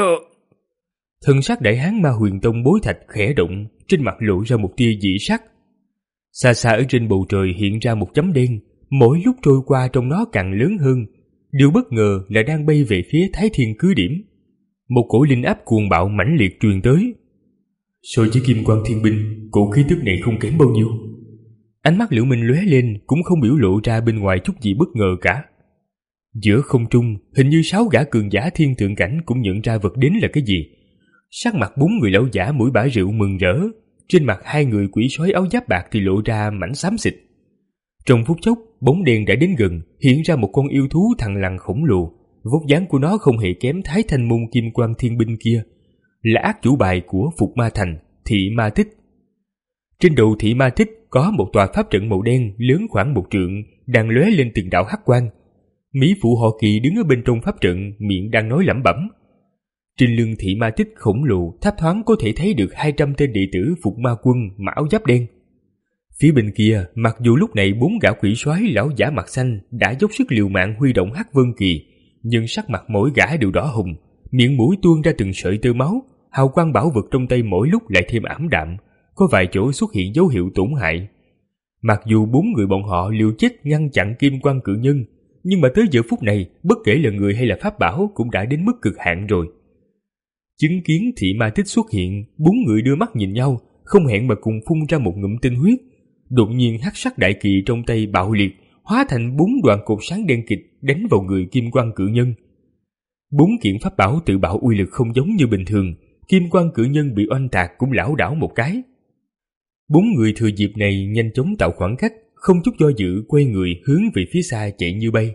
Thân sắc đại hán Ma Huyền Tông Bối Thạch khẽ động, trên mặt lộ ra một tia dị sắc. Xa xa ở trên bầu trời hiện ra một chấm đen, mỗi lúc trôi qua trong nó càng lớn hơn. Điều bất ngờ là đang bay về phía Thái Thiên cứ điểm. Một cổ linh áp cuồng bạo mãnh liệt truyền tới. So với Kim Quang Thiên Binh, cổ khí tức này không kém bao nhiêu. Ánh mắt Liễu Minh lóe lên, cũng không biểu lộ ra bên ngoài chút gì bất ngờ cả. Giữa không trung, hình như sáu gã cường giả thiên thượng cảnh cũng nhận ra vật đến là cái gì. Sắc mặt bốn người lão giả mũi bả rượu mừng rỡ, trên mặt hai người quỷ sói áo giáp bạc thì lộ ra mảnh xám xịt. Trong phút chốc, bóng đèn đã đến gần, hiện ra một con yêu thú thằn lằn khổng lồ. Vóc dáng của nó không hề kém Thái Thanh Môn Kim Quang Thiên Binh kia, là ác chủ bài của Phục Ma Thành, Thị Ma Tích. Trên đầu Thị Ma Tích có một tòa pháp trận màu đen lớn khoảng một trượng, đang lóe lên từng đạo hắc quang. Mỹ phụ họ Kỳ đứng ở bên trong pháp trận, miệng đang nói lẩm bẩm. Trên lưng Thị Ma Tích khổng lồ tháp thoáng có thể thấy được hai trăm tên đệ tử Phục Ma Quân mặc áo giáp đen. Phía bên kia, mặc dù lúc này bốn gã quỷ soái lão giả mặt xanh đã dốc sức liều mạng huy động hắc vân kỳ, nhưng sắc mặt mỗi gã đều đỏ hồng, miệng mũi tuôn ra từng sợi tơ máu, hào quang bảo vật trong tay mỗi lúc lại thêm ảm đạm, có vài chỗ xuất hiện dấu hiệu tổn hại. Mặc dù bốn người bọn họ liều chết ngăn chặn Kim Quang Cự Nhân, nhưng mà tới giờ phút này, bất kể là người hay là pháp bảo cũng đã đến mức cực hạn rồi. Chứng kiến Thị Ma Tích xuất hiện, bốn người đưa mắt nhìn nhau, không hẹn mà cùng phun ra một ngụm tinh huyết. Đột nhiên hắc sắc đại kỳ trong tay bạo liệt, hóa thành bốn đoạn cột sáng đen kịt đánh vào người Kim Quang Cự Nhân. Bốn kiện pháp bảo tự bạo uy lực không giống như bình thường, Kim Quang Cự Nhân bị oanh tạc cũng lảo đảo một cái. Bốn người thừa dịp này nhanh chóng tạo khoảng cách, không chút do dự quay người hướng về phía xa chạy như bay.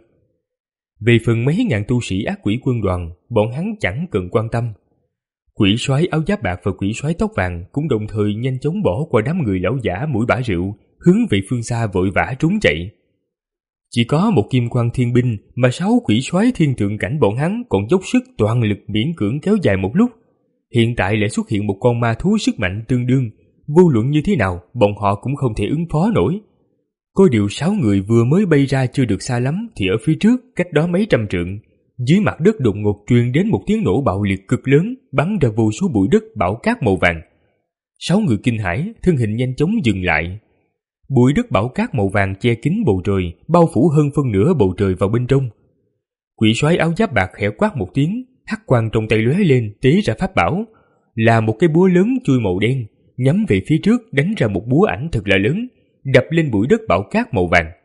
Về phần mấy ngàn tu sĩ ác quỷ quân đoàn, bọn hắn chẳng cần quan tâm. Quỷ soái áo giáp bạc và quỷ soái tóc vàng cũng đồng thời nhanh chóng bỏ qua đám người lão giả mũi bả rượu, hướng về phương xa vội vã trốn chạy. Chỉ có một Kim Quang Thiên Binh mà sáu quỷ soái thiên thượng cảnh bọn hắn còn dốc sức toàn lực miễn cưỡng kéo dài một lúc. Hiện tại lại xuất hiện một con ma thú sức mạnh tương đương, vô luận như thế nào bọn họ cũng không thể ứng phó nổi. Có điều sáu người vừa mới bay ra chưa được xa lắm thì ở phía trước, cách đó mấy trăm trượng, dưới mặt đất đột ngột truyền đến một tiếng nổ bạo liệt cực lớn, bắn ra vô số bụi đất bão cát màu vàng. Sáu người kinh hãi, thân hình nhanh chóng dừng lại. Bụi đất bão cát màu vàng che kín bầu trời, bao phủ hơn phân nửa bầu trời vào bên trong. Quỷ soái áo giáp bạc khẽ quát một tiếng, hắc quang trong tay lóe lên, tế ra pháp bảo, là một cái búa lớn chui màu đen, nhắm về phía trước đánh ra một búa ảnh thật là lớn, đập lên bụi đất bão cát màu vàng.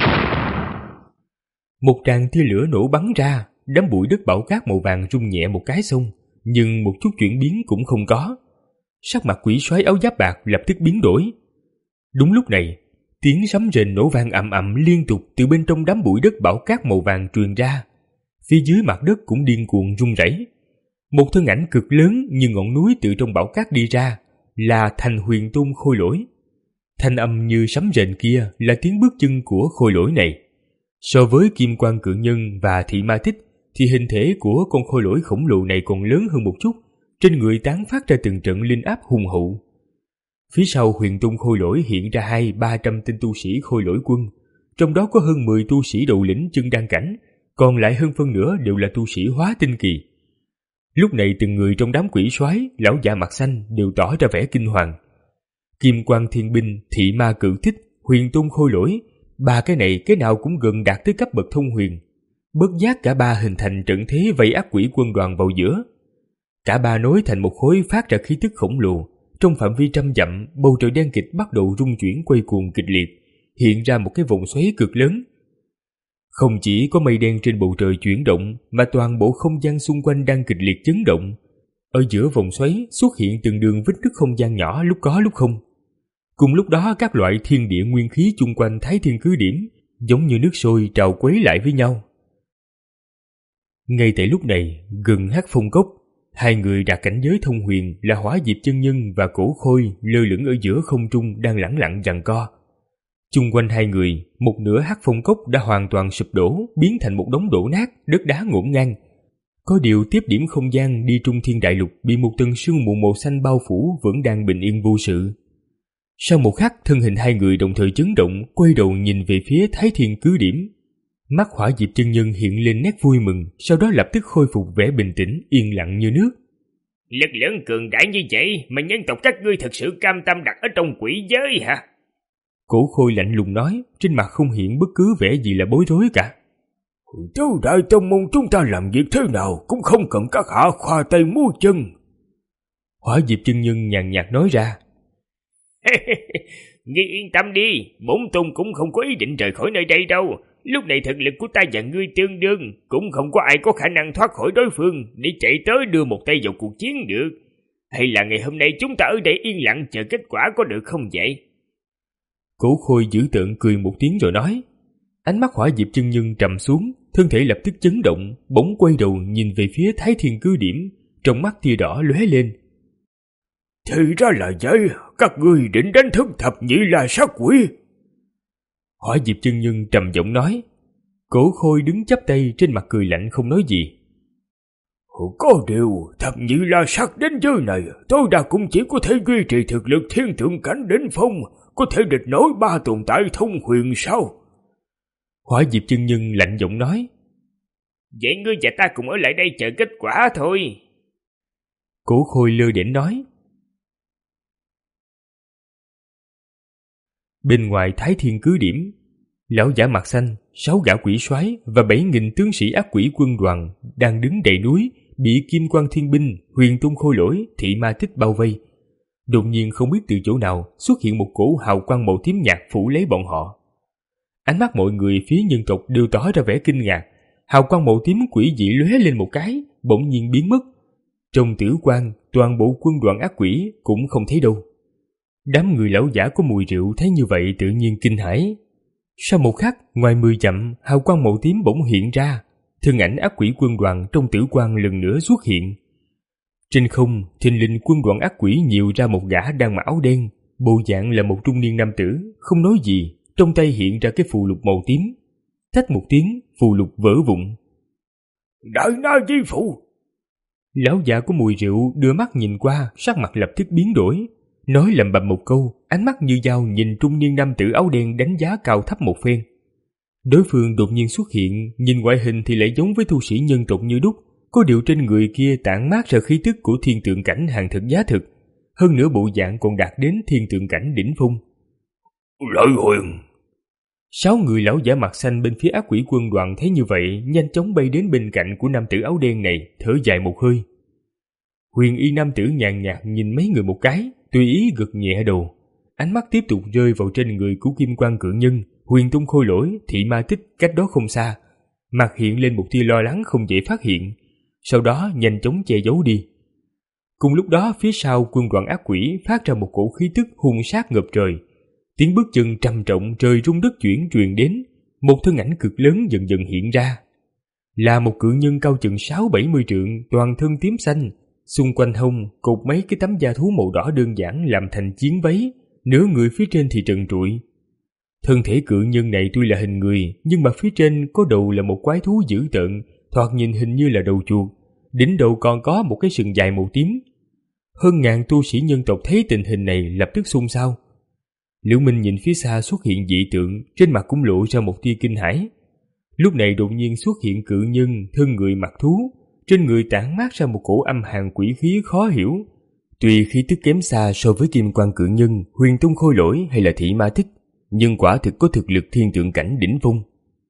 Một tràng tia lửa nổ bắn ra, đám bụi đất bão cát màu vàng rung nhẹ một cái xong, nhưng một chút chuyển biến cũng không có. Sắc mặt quỷ soái áo giáp bạc lập tức biến đổi. Đúng lúc này, tiếng sấm rền nổ vang ầm ầm liên tục từ bên trong đám bụi đất bão cát màu vàng truyền ra. Phía dưới mặt đất cũng điên cuồng rung rẩy. Một thân ảnh cực lớn như ngọn núi từ trong bão cát đi ra, là Thành Huyền Tôn Khôi Lỗi. Thanh âm như sấm rền kia là tiếng bước chân của khôi lỗi này. So với Kim Quang Cự Nhân và Thị Ma Tích thì hình thể của con khôi lỗi khổng lồ này còn lớn hơn một chút, trên người tán phát ra từng trận linh áp hùng hậu. Phía sau Huyền Tôn Khôi Lỗi hiện ra hai ba trăm tên tu sĩ khôi lỗi quân, trong đó có hơn mười tu sĩ đầu lĩnh chân đan cảnh, còn lại hơn phân nửa đều là tu sĩ hóa tinh kỳ. Lúc này từng người trong đám quỷ soái, lão già mặt xanh đều tỏ ra vẻ kinh hoàng. Kim Quang Thiên Binh, Thị Ma Cự Tích, Huyền Tôn Khôi Lỗi, ba cái này cái nào cũng gần đạt tới cấp bậc thông huyền. Bất giác cả ba hình thành trận thế vây ác quỷ quân đoàn vào giữa. Cả ba nối thành một khối phát ra khí tức khổng lồ. Trong phạm vi trăm dặm, bầu trời đen kịt bắt đầu rung chuyển quay cuồng kịch liệt, hiện ra một cái vòng xoáy cực lớn. Không chỉ có mây đen trên bầu trời chuyển động, mà toàn bộ không gian xung quanh đang kịch liệt chấn động. Ở giữa vòng xoáy xuất hiện từng đường vết nứt không gian nhỏ lúc có lúc không. Cùng lúc đó các loại thiên địa nguyên khí chung quanh Thái Thiên cứ điểm giống như nước sôi trào quấy lại với nhau. Ngay tại lúc này, gần Hắc Phong Cốc, hai người đạt cảnh giới thông huyền là Hỏa Diệp chân nhân và Cổ Khôi lơ lửng ở giữa không trung đang lẳng lặng giằng co. Chung quanh hai người, một nửa hắc phong cốc đã hoàn toàn sụp đổ, biến thành một đống đổ nát, đất đá ngổn ngang. Có điều tiếp điểm không gian đi Trung Thiên Đại Lục bị một tầng sương mù màu xanh bao phủ vẫn đang bình yên vô sự. Sau một khắc, thân hình hai người đồng thời chấn động, quay đầu nhìn về phía Thái Thiên cứ điểm. Mắt Hỏa Diệp chân nhân hiện lên nét vui mừng, sau đó lập tức khôi phục vẻ bình tĩnh, yên lặng như nước. Lực lượng cường đại như vậy mà nhân tộc các ngươi thật sự cam tâm đặt ở trong quỷ giới hả? Cổ Khôi lạnh lùng nói, trên mặt không hiện bất cứ vẻ gì là bối rối cả. Tứ đại tông môn chúng ta làm việc thế nào cũng không cần các hạ khoa tay múa chân. Hỏa Diệp chân nhân nhàn nhạt nói ra. Ngươi yên tâm đi, bổn tôn cũng không có ý định rời khỏi nơi đây đâu. Lúc này thực lực của ta và ngươi tương đương, cũng không có ai có khả năng thoát khỏi đối phương để chạy tới đưa một tay vào cuộc chiến được. Hay là ngày hôm nay chúng ta ở đây yên lặng chờ kết quả có được không vậy? Cổ Khôi dữ tợn cười một tiếng rồi nói. Ánh mắt Hỏa Diệp chân nhân trầm xuống, thân thể lập tức chấn động, bỗng quay đầu nhìn về phía Thái Thiên cứ điểm, trong mắt tia đỏ lóe lên. Thì ra là vậy, các ngươi định đánh thức thập nhị la sát quỷ. Hỏa Diệp chân nhân trầm giọng nói. Cổ Khôi đứng chắp tay trên mặt cười lạnh không nói gì. Có điều, thập nhị la sát đến giới này, tối đa cũng chỉ có thể duy trì thực lực thiên thượng cảnh đỉnh phong, có thể địch nổi ba tồn tại thông huyền sao? Hỏa Diệp chân nhân lạnh giọng nói. Vậy ngươi và ta cùng ở lại đây chờ kết quả thôi. Cổ Khôi lơ đễnh nói. Bên ngoài Thái Thiên cứ điểm, lão giả mặt xanh, sáu gã quỷ soái và bảy nghìn tướng sĩ ác quỷ quân đoàn đang đứng đầy núi, bị Kim Quang Thiên Binh, Huyền Tôn Khôi Lỗi, Thị Ma Tích bao vây. Đột nhiên không biết từ chỗ nào xuất hiện một cổ hào quang màu tím nhạt phủ lấy bọn họ. Ánh mắt mọi người phía nhân tộc đều tỏ ra vẻ kinh ngạc. Hào quang màu tím quỷ dị lóe lên một cái, bỗng nhiên biến mất. Trong tử quang, toàn bộ quân đoàn ác quỷ cũng không thấy đâu. Đám người lão giả có mùi rượu thấy như vậy tự nhiên kinh hãi. Sau một khắc, ngoài mười dặm, hào quang màu tím bỗng hiện ra, thân ảnh ác quỷ quân đoàn trong tử quang lần nữa xuất hiện. Trên không, thình lình quân đoàn ác quỷ nhiều ra một gã đang mặc áo đen, bộ dạng là một trung niên nam tử, không nói gì, trong tay hiện ra cái phù lục màu tím. Thách một tiếng, phù lục vỡ vụn. Đại Na Di Phù! Lão già của mùi rượu đưa mắt nhìn qua, sắc mặt lập tức biến đổi, nói lầm bầm một câu, ánh mắt như dao nhìn trung niên nam tử áo đen đánh giá cao thấp một phen. Đối phương đột nhiên xuất hiện, nhìn ngoại hình thì lại giống với tu sĩ nhân tộc như đúc, có điều trên người kia tản mát ra khí tức của thiên tượng cảnh hàng thực giá thực, hơn nữa bộ dạng còn đạt đến thiên tượng cảnh đỉnh phong. Lợi Huyền! Sáu người lão giả mặt xanh bên phía ác quỷ quân đoàn thấy như vậy, nhanh chóng bay đến bên cạnh của nam tử áo đen này, thở dài một hơi. Huyền y nam tử nhàn nhạt nhìn mấy người một cái, tùy ý gật nhẹ đầu, ánh mắt tiếp tục rơi vào trên người của Kim Quang Cự Nhân, Huyền Tôn Khôi Lỗi, Thị Ma Tích cách đó không xa, mặt hiện lên một tia lo lắng không dễ phát hiện, sau đó nhanh chóng che giấu đi. Cùng lúc đó phía sau quân đoàn ác quỷ phát ra một cổ khí tức hung sát ngập trời, tiếng bước chân trầm trọng trời rung đất chuyển truyền đến, một thân ảnh cực lớn dần dần hiện ra. Là một cự nhân cao chừng sáu bảy mươi trượng, toàn thân tím xanh, xung quanh hông cột mấy cái tấm da thú màu đỏ đơn giản làm thành chiến váy, nửa người phía trên thì trần trụi. Thân thể cự nhân này tuy là hình người, nhưng mà phía trên có đầu là một quái thú dữ tợn, thoạt nhìn hình như là đầu chuột, đỉnh đầu còn có một cái sừng dài màu tím. Hơn ngàn tu sĩ nhân tộc thấy tình hình này lập tức xôn xao. Liễu Minh nhìn phía xa xuất hiện dị tượng, trên mặt cũng lộ ra một tia kinh hãi. Lúc này đột nhiên xuất hiện cự nhân, thân người mặc thú, trên người tản mát ra một cổ âm hàn quỷ khí khó hiểu. Tuy khí tức kém xa so với Kim Quang Cự Nhân, Huyền Tôn Khôi Lỗi hay là Thị Ma Tích, nhưng quả thực có thực lực thiên tượng cảnh đỉnh phong.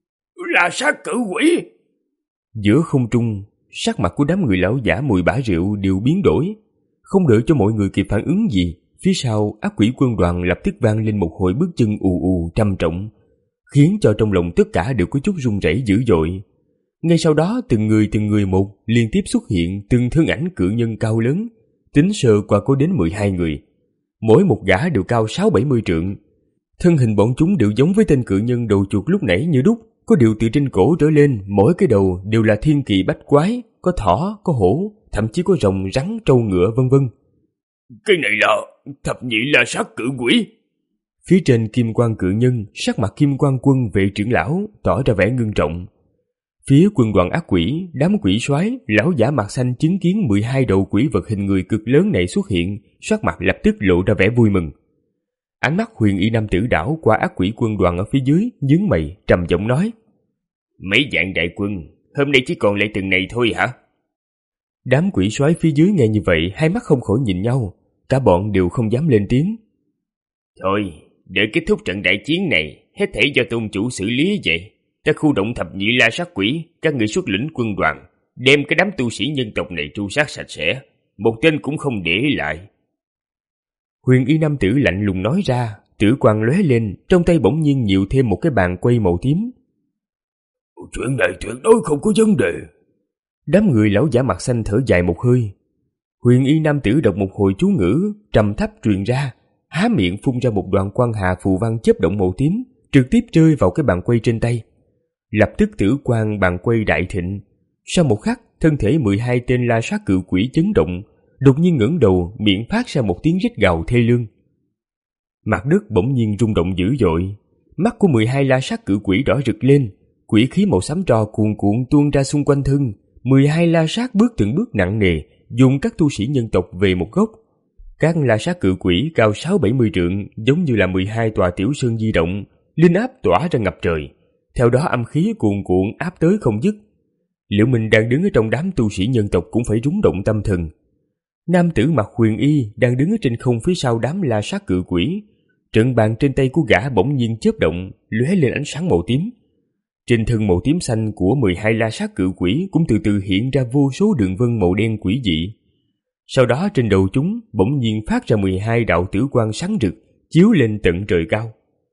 Là sát cự quỷ! Giữa không trung, sắc mặt của đám người lão giả mùi bã rượu đều biến đổi. Không đợi cho mọi người kịp phản ứng gì, phía sau ác quỷ quân đoàn lập tức vang lên một hồi bước chân ù ù trầm trọng, khiến cho trong lòng tất cả đều có chút run rẩy dữ dội. Ngay sau đó từng người từng người một liên tiếp xuất hiện từng thân ảnh cự nhân cao lớn, tính sơ qua có đến mười hai người. Mỗi một gã đều cao sáu bảy mươi trượng. Thân hình bọn chúng đều giống với tên cự nhân đầu chuột lúc nãy như đúc, có điều từ trên cổ trở lên mỗi cái đầu đều là thiên kỳ bách quái, có thỏ, có hổ, thậm chí có rồng, rắn, trâu ngựa vân vân. Cái này là thập nhị la sát cự quỷ. Phía trên kim quan cự nhân, sắc mặt kim quan quân vệ trưởng lão tỏ ra vẻ ngưng trọng. Phía quân đoàn ác quỷ, đám quỷ soái, lão giả mặt xanh chứng kiến mười hai đầu quỷ vật hình người cực lớn này xuất hiện, sắc mặt lập tức lộ ra vẻ vui mừng. Ánh mắt Huyền Y Nam Tử đảo qua ác quỷ quân đoàn ở phía dưới, nhướng mày, trầm giọng nói: Mấy vạn đại quân, hôm nay chỉ còn lại từng này thôi hả? Đám quỷ soái phía dưới nghe như vậy, hai mắt không khỏi nhìn nhau, cả bọn đều không dám lên tiếng. Thôi, đợi kết thúc trận đại chiến này, hết thảy do tôn chủ xử lý vậy. Ta khu động thập nhị la sát quỷ, các người xuất lĩnh quân đoàn, đem cái đám tu sĩ nhân tộc này tru sát sạch sẽ, một tên cũng không để lại. Huyền Y Nam Tử lạnh lùng nói ra, tử quang lóe lên, trong tay bỗng nhiên nhiều thêm một cái bàn quay màu tím. Chuyện này tuyệt đối không có vấn đề. Đám người lão giả mặt xanh thở dài một hơi. Huyền Y Nam Tử đọc một hồi chú ngữ, trầm thấp truyền ra, há miệng phun ra một đoạn quang hà phù văn chớp động màu tím, trực tiếp rơi vào cái bàn quay trên tay. Lập tức tử quang bàn quay đại thịnh. Sau một khắc, thân thể mười hai tên la sát cự quỷ chấn động, đột nhiên ngẩng đầu, miệng phát ra một tiếng rít gào thê lương. Mặt đất bỗng nhiên rung động dữ dội, mắt của mười hai la sát cự quỷ đỏ rực lên, quỷ khí màu xám tro cuồn cuộn tuôn ra xung quanh thân. mười hai la sát bước từng bước nặng nề, dùng các tu sĩ nhân tộc về một góc. Các la sát cự quỷ cao sáu bảy mươi trượng, giống như là mười hai tòa tiểu sơn di động, linh áp tỏa ra ngập trời. Theo đó âm khí cuồn cuộn áp tới không dứt. Liễu Minh đang đứng ở trong đám tu sĩ nhân tộc cũng phải rúng động tâm thần. Nam tử mặc huyền y đang đứng ở trên không phía sau đám la sát cự quỷ. Trận bàn trên tay của gã bỗng nhiên chớp động, lóe lên ánh sáng màu tím. Trên thân màu tím xanh của mười hai la sát cự quỷ cũng từ từ hiện ra vô số đường vân màu đen quỷ dị. Sau đó trên đầu chúng bỗng nhiên phát ra mười hai đạo tử quang sáng rực, chiếu lên tận trời cao.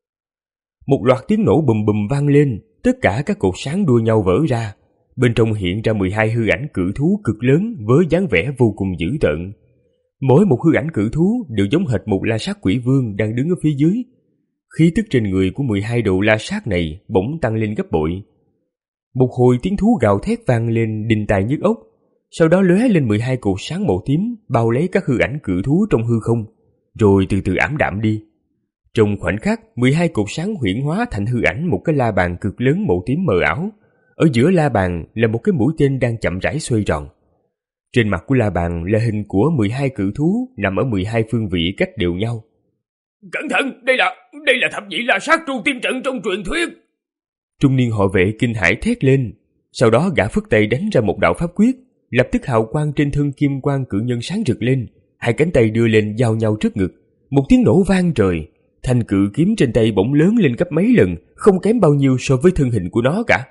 Một loạt tiếng nổ bùm bùm vang lên, tất cả các cột sáng đua nhau vỡ ra. Bên trong hiện ra mười hai hư ảnh cự thú cực lớn với dáng vẻ vô cùng dữ tợn. Mỗi một hư ảnh cự thú đều giống hệt một la sát quỷ vương đang đứng ở phía dưới. Khí tức trên người của mười hai đầu la sát này bỗng tăng lên gấp bội. Một hồi tiếng thú gào thét vang lên đinh tai nhức óc, sau đó lóe lên mười hai cột sáng màu tím bao lấy các hư ảnh cự thú trong hư không, rồi từ từ ảm đạm đi. Trong khoảnh khắc, mười hai cột sáng huyễn hóa thành hư ảnh một cái la bàn cực lớn màu tím mờ ảo. Ở giữa la bàn là một cái mũi tên đang chậm rãi xoay tròn. Trên mặt của la bàn là hình của mười hai cự thú nằm ở mười hai phương vị cách đều nhau. Cẩn thận, đây là đây là thập nhị la sát tru tiên trận trong truyền thuyết. Trung niên họ vệ kinh hãi thét lên, sau đó gã phất tay đánh ra một đạo pháp quyết, lập tức hào quang trên thân kim quang cự nhân sáng rực lên, hai cánh tay đưa lên giao nhau trước ngực, một tiếng nổ vang trời, thanh cự kiếm trên tay bỗng lớn lên gấp mấy lần, không kém bao nhiêu so với thân hình của nó cả.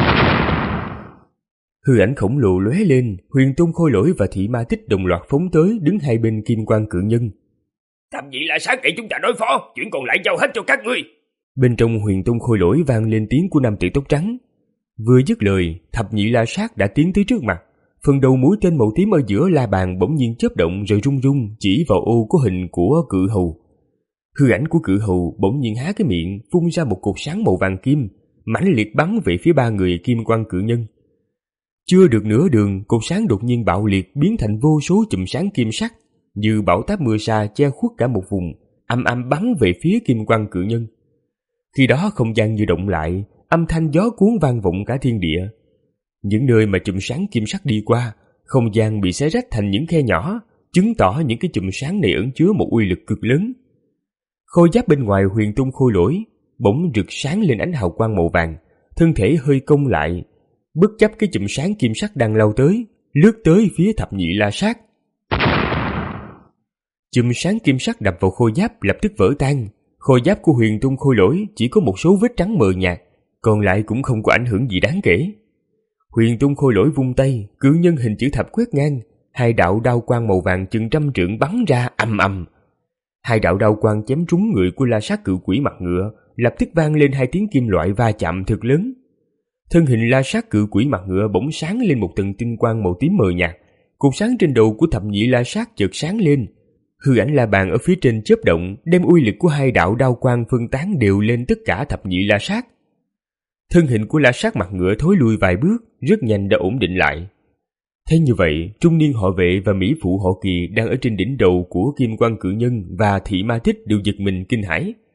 Hư ảnh khổng lồ lóe lên, Huyền Tôn Khôi Lỗi và Thị Ma Tích đồng loạt phóng tới, đứng hai bên kim quang cự nhân. Thập nhị la sát để chúng ta đối phó, chuyện còn lại giao hết cho các ngươi. Bên trong Huyền Tôn Khôi Lỗi vang lên tiếng của nam tử tóc trắng. Vừa dứt lời, thập nhị la sát đã tiến tới trước mặt. Phần đầu mũi tên màu tím ở giữa la bàn bỗng nhiên chớp động rồi rung rung chỉ vào ô có hình của cự hầu. Hư ảnh của cự hầu bỗng nhiên há cái miệng, phun ra một cột sáng màu vàng kim, mãnh liệt bắn về phía ba người kim quang cự nhân. Chưa được nửa đường, cột sáng đột nhiên bạo liệt biến thành vô số chùm sáng kim sắc, như bão táp mưa sa che khuất cả một vùng, âm âm bắn về phía kim quang cự nhân. Khi đó không gian như động lại, âm thanh gió cuốn vang vọng cả thiên địa. Những nơi mà chùm sáng kim sắc đi qua, không gian bị xé rách thành những khe nhỏ, chứng tỏ những cái chùm sáng này ẩn chứa một uy lực cực lớn. Khôi giáp bên ngoài Huyền Tôn Khôi Lỗi bỗng rực sáng lên ánh hào quang màu vàng, thân thể hơi cong lại, bất chấp cái chùm sáng kim sắc đang lao tới, lướt tới phía thập nhị la sát. Chùm sáng kim sắc đập vào khôi giáp lập tức vỡ tan. Khôi giáp của Huyền Tôn Khôi Lỗi chỉ có một số vết trắng mờ nhạt, còn lại cũng không có ảnh hưởng gì đáng kể. Huyền Tôn Khôi Lỗi vung tay, cự nhân hình chữ thập quét ngang, hai đạo đao quang màu vàng chừng trăm trượng bắn ra ầm ầm. Hai đạo đao quang chém trúng người của la sát cự quỷ mặt ngựa, lập tức vang lên hai tiếng kim loại va chạm thật lớn. Thân hình la sát cự quỷ mặt ngựa bỗng sáng lên một tầng tinh quang màu tím mờ nhạt, cột sáng trên đầu của thập nhị la sát chợt sáng lên. Hư ảnh la bàn ở phía trên chớp động, đem uy lực của hai đạo đao quang phân tán đều lên tất cả thập nhị la sát. Thân hình của la sát mặt ngựa thối lui vài bước, rất nhanh đã ổn định lại. Thế như vậy, trung niên họ vệ và mỹ phụ họ Kỳ đang ở trên đỉnh đầu của kim quan cự nhân và Thị Ma Tích đều giật mình kinh hãi.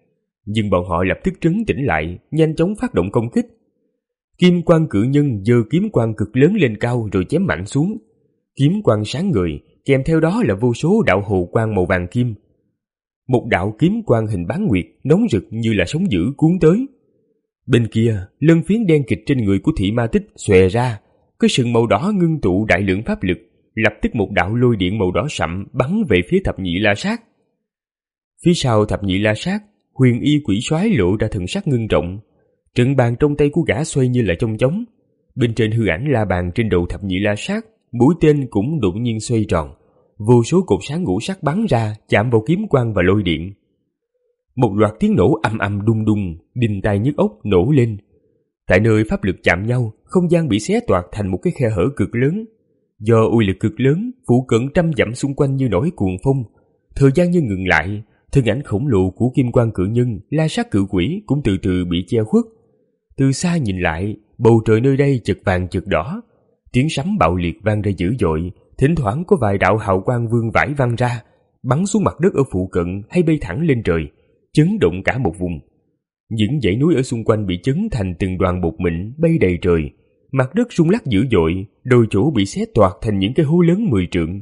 Nhưng bọn họ lập tức trấn tĩnh lại, nhanh chóng phát động công kích. Kim quang cự nhân giơ kiếm quang cực lớn lên cao rồi chém mạnh xuống. Kiếm quang sáng ngời, kèm theo đó là vô số đạo hồ quang màu vàng kim. Một đạo kiếm quang hình bán nguyệt nóng rực như là sóng dữ cuốn tới. Bên kia, lân phiến đen kịt trên người của Thị Ma Tích xòe ra, cái sừng màu đỏ ngưng tụ đại lượng pháp lực, lập tức một đạo lôi điện màu đỏ sậm bắn về phía Thập Nhị La Sát. Phía sau Thập Nhị La Sát, Huyền Y Quỷ Soái lộ ra thần sắc ngưng trọng. Trận bàn trong tay của gã xoay như là chong chóng. Bên trên hư ảnh la bàn trên đầu Thập Nhị La Sát, mũi tên cũng đột nhiên xoay tròn. Vô số cột sáng ngũ sắc bắn ra, chạm vào kiếm quang và lôi điện. Một loạt tiếng nổ ầm ầm đùng đùng, đinh tai nhức óc nổ lên. Tại nơi pháp lực chạm nhau, không gian bị xé toạc thành một cái khe hở cực lớn. Do uy lực cực lớn, phụ cận trăm dặm xung quanh như nổi cuồng phong. Thời gian như ngừng lại, thân ảnh khổng lồ của Kim Quang Cự Nhân, La Sát Cự Quỷ cũng từ từ bị che khuất. Từ xa nhìn lại, bầu trời nơi đây chật vàng chật đỏ, tiếng sấm bạo liệt vang ra dữ dội, thỉnh thoảng có vài đạo hào quang vương vãi vang ra, bắn xuống mặt đất ở phụ cận hay bay thẳng lên trời, chấn động cả một vùng. Những dãy núi ở xung quanh bị chấn thành từng đoàn bột mịn bay đầy trời, mặt đất rung lắc dữ dội, đôi chỗ bị xé toạc thành những cái hố lớn mười trượng.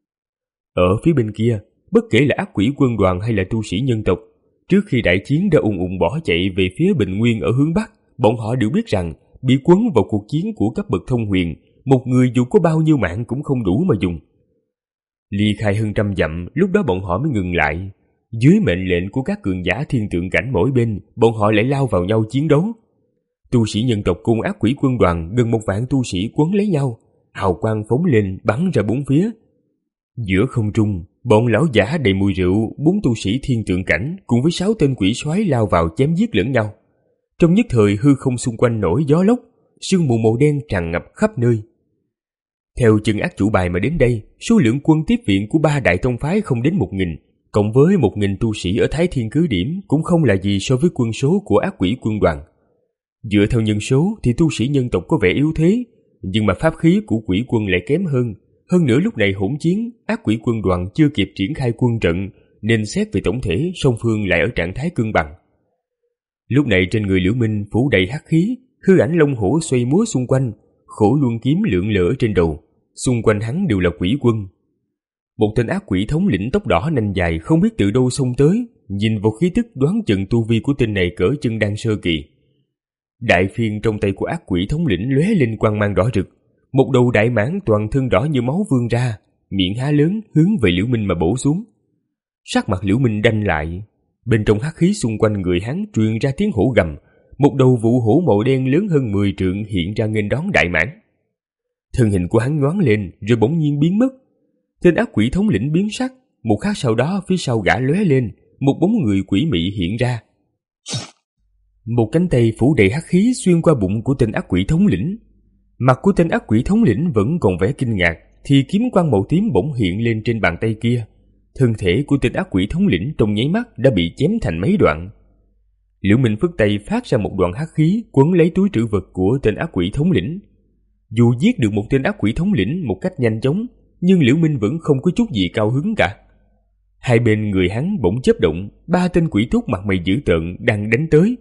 Ở phía bên kia, bất kể là ác quỷ quân đoàn hay là tu sĩ nhân tộc, trước khi đại chiến đã ùng ùng bỏ chạy về phía Bình Nguyên ở hướng Bắc, bọn họ đều biết rằng bị quấn vào cuộc chiến của cấp bậc thông huyền, một người dù có bao nhiêu mạng cũng không đủ mà dùng. Ly khai hơn trăm dặm, lúc đó bọn họ mới ngừng lại. Dưới mệnh lệnh của các cường giả thiên tượng cảnh mỗi bên, bọn họ lại lao vào nhau chiến đấu. Tu sĩ nhân tộc cùng ác quỷ quân đoàn gần một vạn tu sĩ quấn lấy nhau, hào quang phóng lên bắn ra bốn phía. Giữa không trung, bọn lão giả đầy mùi rượu, bốn tu sĩ thiên tượng cảnh cùng với sáu tên quỷ soái lao vào chém giết lẫn nhau. Trong nhất thời hư không xung quanh nổi gió lốc, sương mù màu đen tràn ngập khắp nơi. Theo chân ác chủ bài mà đến đây, số lượng quân tiếp viện của ba đại tông phái không đến một nghìn, cộng với một nghìn tu sĩ ở Thái Thiên cứ điểm cũng không là gì so với quân số của ác quỷ quân đoàn. Dựa theo nhân số thì tu sĩ nhân tộc có vẻ yếu thế, nhưng mà pháp khí của quỷ quân lại kém hơn. Hơn nữa lúc này hỗn chiến, ác quỷ quân đoàn chưa kịp triển khai quân trận, nên xét về tổng thể song phương lại ở trạng thái cân bằng. Lúc này trên người Liễu Minh phủ đầy hắc khí, hư ảnh long hổ xoay múa xung quanh, khổ luân kiếm lượn lờ trên đầu, xung quanh hắn đều là quỷ quân. Một tên ác quỷ thống lĩnh tóc đỏ nanh dài không biết từ đâu xông tới, nhìn vào khí tức đoán chừng tu vi của tên này cỡ chân đan sơ kỳ. Đại phiên trong tay của ác quỷ thống lĩnh lóe lên quang mang đỏ rực, một đầu đại mãng toàn thân đỏ như máu vươn ra, miệng há lớn hướng về Liễu Minh mà bổ xuống. Sắc mặt Liễu Minh đanh lại, bên trong hắc khí xung quanh người hắn truyền ra tiếng hổ gầm, một đầu vụ hổ màu đen lớn hơn mười trượng hiện ra nghênh đón đại mãng. Thân hình của hắn nhoáng lên rồi bỗng nhiên biến mất. Tên ác quỷ thống lĩnh biến sắc, một khắc sau đó phía sau gã lóe lên, một bóng người quỷ mị hiện ra. Một cánh tay phủ đầy hắc khí xuyên qua bụng của tên ác quỷ thống lĩnh. Mặt của tên ác quỷ thống lĩnh vẫn còn vẻ kinh ngạc, thì kiếm quang màu tím bỗng hiện lên trên bàn tay kia. Thân thể của tên ác quỷ thống lĩnh trong nháy mắt đã bị chém thành mấy đoạn. Liễu Minh phất tay phát ra một đoạn hắc khí quấn lấy túi trữ vật của tên ác quỷ thống lĩnh. Dù giết được một tên ác quỷ thống lĩnh một cách nhanh chóng, nhưng Liễu Minh vẫn không có chút gì cao hứng cả. Hai bên người hắn bỗng chớp động, ba tên quỷ túc mặt mày dữ tợn đang đánh tới.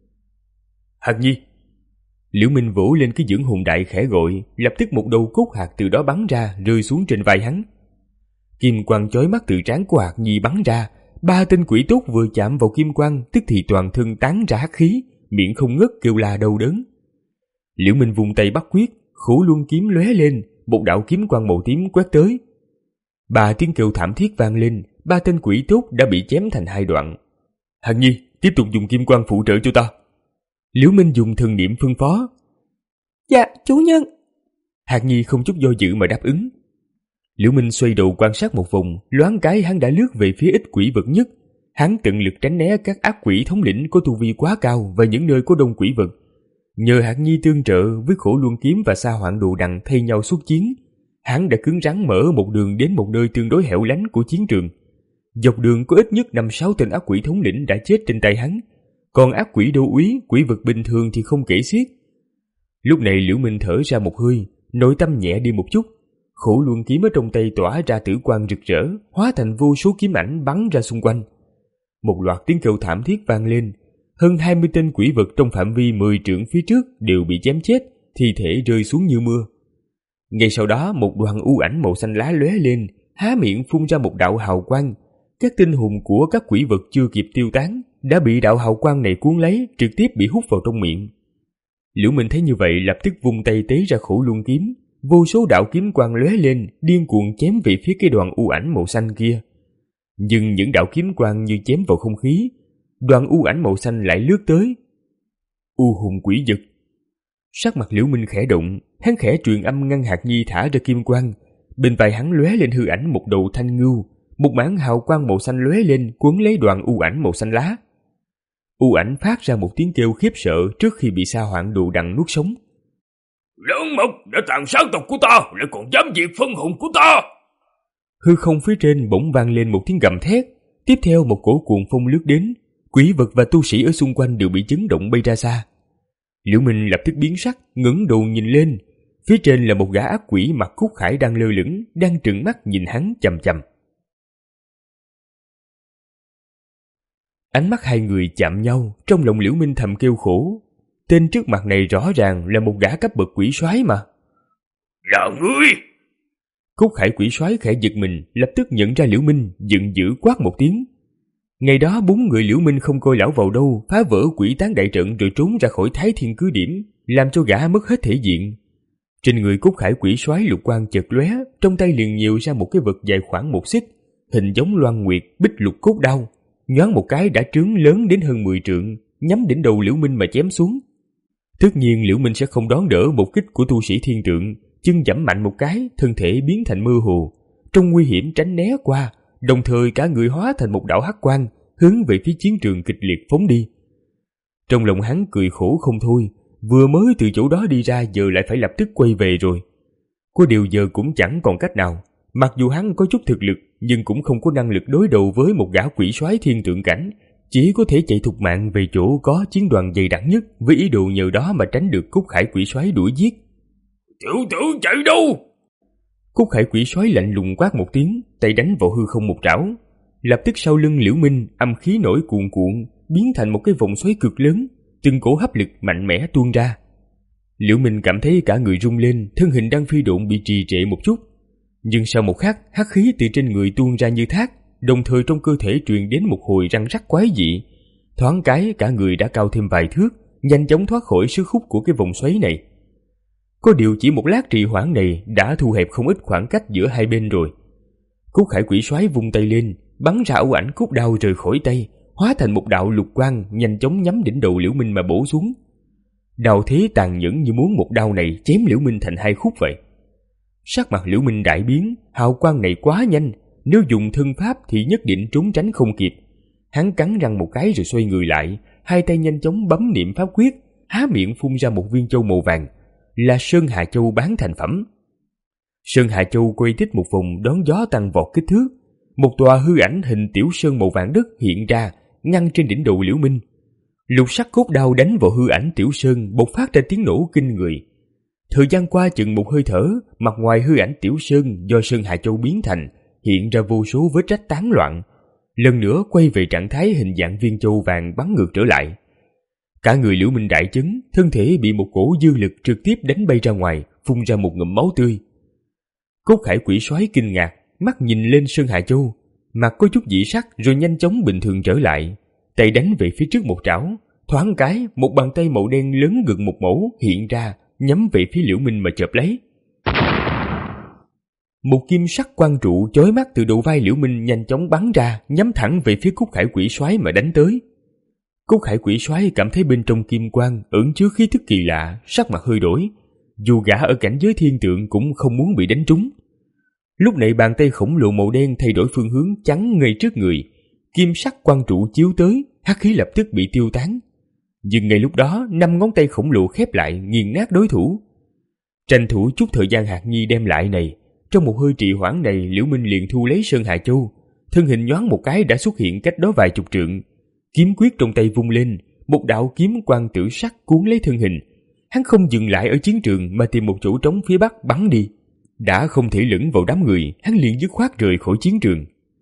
Hạt Nhi! Liễu Minh vỗ lên cái dưỡng hồn đại khẽ gọi, lập tức một đầu cốt hạt từ đó bắn ra rơi xuống trên vai hắn. Kim quang chói mắt từ trán của Hạt Nhi bắn ra, ba tên quỷ tốt vừa chạm vào kim quang tức thì toàn thân tán ra hắc khí, miệng không ngớt kêu la đau đớn. Liễu Minh vùng tay bắt quyết, khổ luân kiếm lóe lên, một đạo kiếm quang màu tím quét tới. Ba tiếng kêu thảm thiết vang lên, ba tên quỷ tốt đã bị chém thành hai đoạn. Hạt Nhi, tiếp tục dùng kim quang phụ trợ cho ta. Liễu Minh dùng thần niệm phân phó. Dạ, chủ nhân. Hạt Nhi không chút do dự mà đáp ứng. Liễu Minh xoay đầu quan sát một vòng, loáng cái hắn đã lướt về phía ít quỷ vật nhất. Hắn tận lực tránh né các ác quỷ thống lĩnh có tu vi quá cao và những nơi có đông quỷ vật. Nhờ Hạt Nhi tương trợ với khổ luân kiếm và sa hoạn đồ đằng thay nhau xuất chiến, hắn đã cứng rắn mở một đường đến một nơi tương đối hẻo lánh của chiến trường. Dọc đường có ít nhất năm sáu tên ác quỷ thống lĩnh đã chết trên tay hắn, còn ác quỷ đô úy, quỷ vật bình thường thì không kể xiết. Lúc này Liễu Minh thở ra một hơi, nội tâm nhẹ đi một chút. Khổ luân kiếm ở trong tay tỏa ra tử quang rực rỡ, hóa thành vô số kiếm ảnh bắn ra xung quanh. Một loạt tiếng kêu thảm thiết vang lên. Hơn hai mươi tên quỷ vật trong phạm vi mười trượng phía trước đều bị chém chết, thi thể rơi xuống như mưa. Ngay sau đó, một đoàn u ảnh màu xanh lá lóe lên, há miệng phun ra một đạo hào quang. Các tinh hồn của các quỷ vật chưa kịp tiêu tán đã bị đạo hào quang này cuốn lấy, trực tiếp bị hút vào trong miệng. Liễu Minh thấy như vậy, lập tức vung tay tế ra Khổ Luân kiếm, vô số đạo kiếm quang lóe lên, điên cuồng chém về phía cái đoàn u ảnh màu xanh kia. Nhưng những đạo kiếm quang như chém vào không khí, đoàn u ảnh màu xanh lại lướt tới. U hồn quỷ dực. Sắc mặt Liễu Minh khẽ động, hắn khẽ truyền âm ngăn Hạc Nhi thả ra kim quang. Bên vai hắn lóe lên hư ảnh một đầu thanh ngưu, một mảng hào quang màu xanh lóe lên cuốn lấy đoàn u ảnh màu xanh lá. U ảnh phát ra một tiếng kêu khiếp sợ trước khi bị Sa Hoạn đồ đằng nuốt sống. Lớn mật đã tàn sát tộc của ta, lại còn dám diệt phân hồn của ta! Hư không phía trên bỗng vang lên một tiếng gầm thét, tiếp theo một cổ cuồng phong lướt đến, quỷ vật và tu sĩ ở xung quanh đều bị chấn động bay ra xa. Liễu Minh lập tức biến sắc, ngẩng đầu nhìn lên, phía trên là một gã ác quỷ mặc cúc khải đang lơ lửng, đang trừng mắt nhìn hắn chằm chằm. Ánh mắt hai người chạm nhau, trong lòng Liễu Minh thầm kêu khổ. Tên trước mặt này rõ ràng là một gã cấp bậc quỷ soái mà. Là ngươi! Cúc khải quỷ soái khẽ giật mình, lập tức nhận ra Liễu Minh, giận dữ quát một tiếng. Ngày đó bốn người Liễu Minh không coi lão vào đâu, phá vỡ quỷ tán đại trận rồi trốn ra khỏi Thái Thiên cứ điểm, làm cho gã mất hết thể diện. Trên người Cúc khải quỷ soái lục quang chợt lóe, trong tay liền nhiều ra một cái vật dài khoảng một xích, hình giống loan nguyệt bích lục cốt đao, nhoáng một cái đã trướng lớn đến hơn mười trượng, nhắm đỉnh đầu Liễu Minh mà chém xuống. Tất nhiên Liễu Minh sẽ không đón đỡ một kích của tu sĩ thiên trượng, chân giẫm mạnh một cái, thân thể biến thành mơ hồ, trong nguy hiểm tránh né qua, đồng thời cả người hóa thành một đạo hắc quang, hướng về phía chiến trường kịch liệt phóng đi. Trong lòng hắn cười khổ không thôi, vừa mới từ chỗ đó đi ra giờ lại phải lập tức quay về rồi. Có điều giờ cũng chẳng còn cách nào, mặc dù hắn có chút thực lực nhưng cũng không có năng lực đối đầu với một gã quỷ soái thiên tượng cảnh, chỉ có thể chạy thục mạng về chỗ có chiến đoàn dày đặc nhất, với ý đồ nhờ đó mà tránh được Cúc khải quỷ soái đuổi giết. Tiểu tử chạy đâu? Cúc khải quỷ soái lạnh lùng quát một tiếng, tay đánh vào hư không một trảo. Lập tức sau lưng Liễu Minh âm khí nổi cuồn cuộn, biến thành một cái vòng xoáy cực lớn, từng cổ hấp lực mạnh mẽ tuôn ra. Liễu Minh cảm thấy cả người rung lên, thân hình đang phi độn bị trì trệ một chút. Nhưng sau một khắc, hắc khí từ trên người tuôn ra như thác, đồng thời trong cơ thể truyền đến một hồi răng rắc quái dị. Thoáng cái cả người đã cao thêm vài thước, nhanh chóng thoát khỏi sức hút của cái vòng xoáy này. Có điều chỉ một lát trì hoãn này đã thu hẹp không ít khoảng cách giữa hai bên rồi. Cúc khải quỷ soái vung tay lên, bắn ra ưu ảnh cốt đao rời khỏi tay, hóa thành một đạo lục quang nhanh chóng nhắm đỉnh đầu Liễu Minh mà bổ xuống. Đao thế tàn nhẫn như muốn một đao này chém Liễu Minh thành hai khúc vậy. Sắc mặt Liễu Minh đại biến, hào quang này quá nhanh, nếu dùng thân pháp thì nhất định trốn tránh không kịp. Hắn cắn răng một cái rồi xoay người lại, hai tay nhanh chóng bấm niệm pháp quyết, há miệng phun ra một viên châu màu vàng, là Sơn Hà Châu bán thành phẩm. Sơn Hà Châu quay tích một vòng đón gió tăng vọt kích thước, một tòa hư ảnh hình tiểu sơn màu vàng đất hiện ra, ngăn trên đỉnh đầu Liễu Minh. Lục sắc cốt đao đánh vào hư ảnh tiểu sơn bộc phát ra tiếng nổ kinh người. Thời gian qua chừng một hơi thở, mặt ngoài hư ảnh tiểu sơn do Sơn Hà Châu biến thành hiện ra vô số vết rách tán loạn, lần nữa quay về trạng thái hình dạng viên châu vàng bắn ngược trở lại. Cả người Liễu Minh đại chấn, thân thể bị một cổ dư lực trực tiếp đánh bay ra ngoài, phun ra một ngụm máu tươi. Cốt khải quỷ soái kinh ngạc, mắt nhìn lên Sơn Hà Châu, mặt có chút dị sắc rồi nhanh chóng bình thường trở lại, tay đánh về phía trước một trảo, thoáng cái một bàn tay màu đen lớn gần một mẫu hiện ra, nhắm về phía Liễu Minh mà chộp lấy. Một kim sắc quang trụ chói mắt từ đầu vai Liễu Minh nhanh chóng bắn ra, nhắm thẳng về phía Cúc khải quỷ soái mà đánh tới. Cúc khải quỷ soái cảm thấy bên trong kim quang ẩn chứa khí thức kỳ lạ, sắc mặt hơi đổi. Dù gã ở cảnh giới thiên tượng cũng không muốn bị đánh trúng. Lúc này bàn tay khổng lồ màu đen thay đổi phương hướng chắn ngay trước người, kim sắc quang trụ chiếu tới, hắc khí lập tức bị tiêu tán. Nhưng ngay lúc đó, năm ngón tay khổng lồ khép lại, nghiền nát đối thủ. Tranh thủ chút thời gian Hạc Nhi đem lại này, trong một hơi trì hoãn này, Liễu Minh liền thu lấy Sơn Hà Châu, thân hình nhoáng một cái đã xuất hiện cách đó vài chục trượng, kiếm quyết trong tay vung lên, một đạo kiếm quang tử sắc cuốn lấy thân hình. Hắn không dừng lại ở chiến trường mà tìm một chỗ trống phía bắc bắn đi. Đã không thể lẫn vào đám người, hắn liền dứt khoát rời khỏi chiến trường.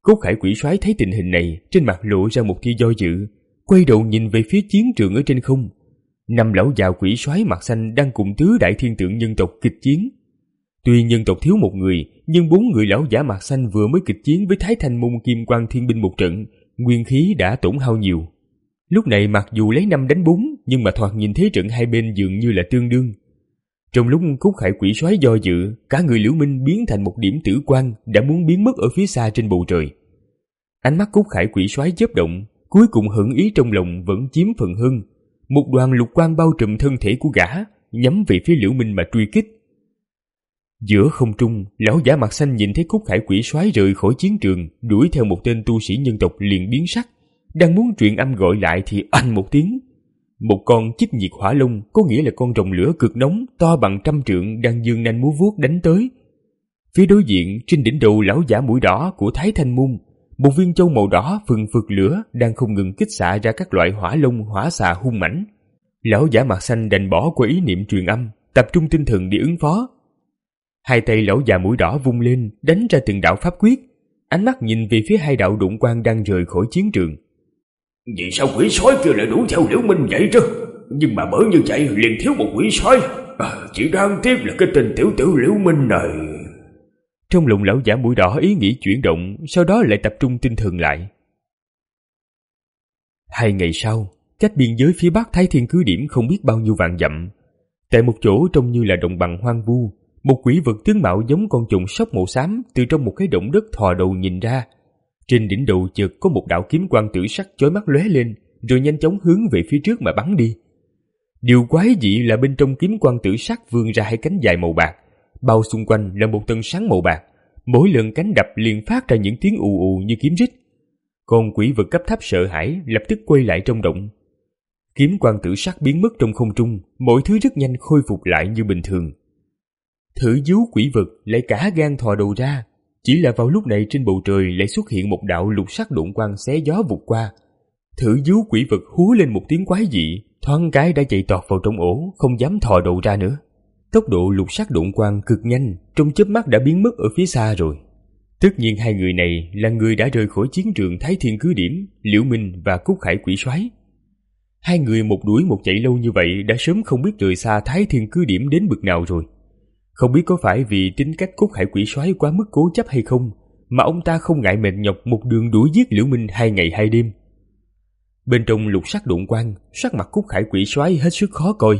Cốt Khải quỷ soái thấy tình hình này, trên mặt lộ ra một tia do dự, quay đầu nhìn về phía chiến trường ở trên không. Năm lão già quỷ soái mặt xanh đang cùng tứ đại thiên tượng nhân tộc kịch chiến. Tuy nhân tộc thiếu một người, nhưng bốn người lão giả mặt xanh vừa mới kịch chiến với Thái Thanh Môn Kim Quang Thiên Binh một trận, nguyên khí đã tổn hao nhiều. Lúc này mặc dù lấy năm đánh bốn, nhưng mà thoạt nhìn thế trận hai bên dường như là tương đương. Trong lúc Cốt Khải quỷ soái do dự, cả người Liễu Minh biến thành một điểm tử quang đã muốn biến mất ở phía xa trên bầu trời. Ánh mắt Cốt Khải quỷ soái chớp động, cuối cùng hững ý trong lòng vẫn chiếm phần hơn. Một đoàn lục quang bao trùm thân thể của gã, nhắm về phía Liễu Minh mà truy kích. Giữa không trung, lão giả mặt xanh nhìn thấy Cốt Khải quỷ soái rời khỏi chiến trường, đuổi theo một tên tu sĩ nhân tộc liền biến sắc, đang muốn truyền âm gọi lại thì oanh một tiếng. Một con chích nhiệt hỏa long, có nghĩa là con rồng lửa cực nóng to bằng trăm trượng đang dương nanh múa vuốt đánh tới. Phía đối diện, trên đỉnh đầu lão giả mũi đỏ của Thái Thanh Môn, một viên châu màu đỏ phừng phực lửa đang không ngừng kích xạ ra các loại hỏa long hỏa xà hung mãnh. Lão giả mặt xanh đành bỏ qua ý niệm truyền âm, tập trung tinh thần để ứng phó. Hai tay lão già mũi đỏ vung lên, đánh ra từng đạo pháp quyết, ánh mắt nhìn về phía hai đạo đụng quang đang rời khỏi chiến trường. Vì sao quỷ sói kia lại đuổi theo Liễu Minh vậy chứ? Nhưng mà bởi như vậy liền thiếu một quỷ sói. À, chỉ đáng tiếc là cái tên tiểu tử Liễu Minh này. Trong lòng lão giả mũi đỏ ý nghĩ chuyển động, sau đó lại tập trung tinh thần lại. Hai ngày sau, cách biên giới phía bắc Thái Thiên cứ điểm không biết bao nhiêu vạn dặm. Tại một chỗ trông như là đồng bằng hoang vu, một quỷ vật tướng mạo giống con trùng sóc màu xám từ trong một cái động đất thò đầu nhìn ra. Trên đỉnh đầu chợt có một đạo kiếm quang tử sắc chói mắt lóe lên, rồi nhanh chóng hướng về phía trước mà bắn đi. Điều quái dị là bên trong kiếm quang tử sắc vươn ra hai cánh dài màu bạc, bao xung quanh là một tầng sáng màu bạc, mỗi lần cánh đập liền phát ra những tiếng ù ù như kiếm rít. Con quỷ vật cấp thấp sợ hãi lập tức quay lại trong động. Kiếm quang tử sắc biến mất trong không trung, mọi thứ rất nhanh khôi phục lại như bình thường. Thử dú quỷ vật lại cả gan thò đầu ra, chỉ là vào lúc này trên bầu trời lại xuất hiện một đạo lục sắc độn quang xé gió vụt qua. Thử dú quỷ vật hú lên một tiếng quái dị, thoáng cái đã chạy tọt vào trong ổ, không dám thò đầu ra nữa. Tốc độ lục sắc độn quang cực nhanh, trong chớp mắt đã biến mất ở phía xa rồi. Tất nhiên hai người này là người đã rời khỏi chiến trường Thái Thiên cứ điểm, Liễu Minh và Cốt Khải quỷ soái. Hai người một đuổi một chạy lâu như vậy đã sớm không biết rời xa Thái Thiên cứ điểm đến bực nào rồi. Không biết có phải vì tính cách Cốt Khải quỷ soái quá mức cố chấp hay không, mà ông ta không ngại mệt nhọc một đường đuổi giết Liễu Minh hai ngày hai đêm. Bên trong lục sắc độn quang, sắc mặt Cốt Khải quỷ soái hết sức khó coi.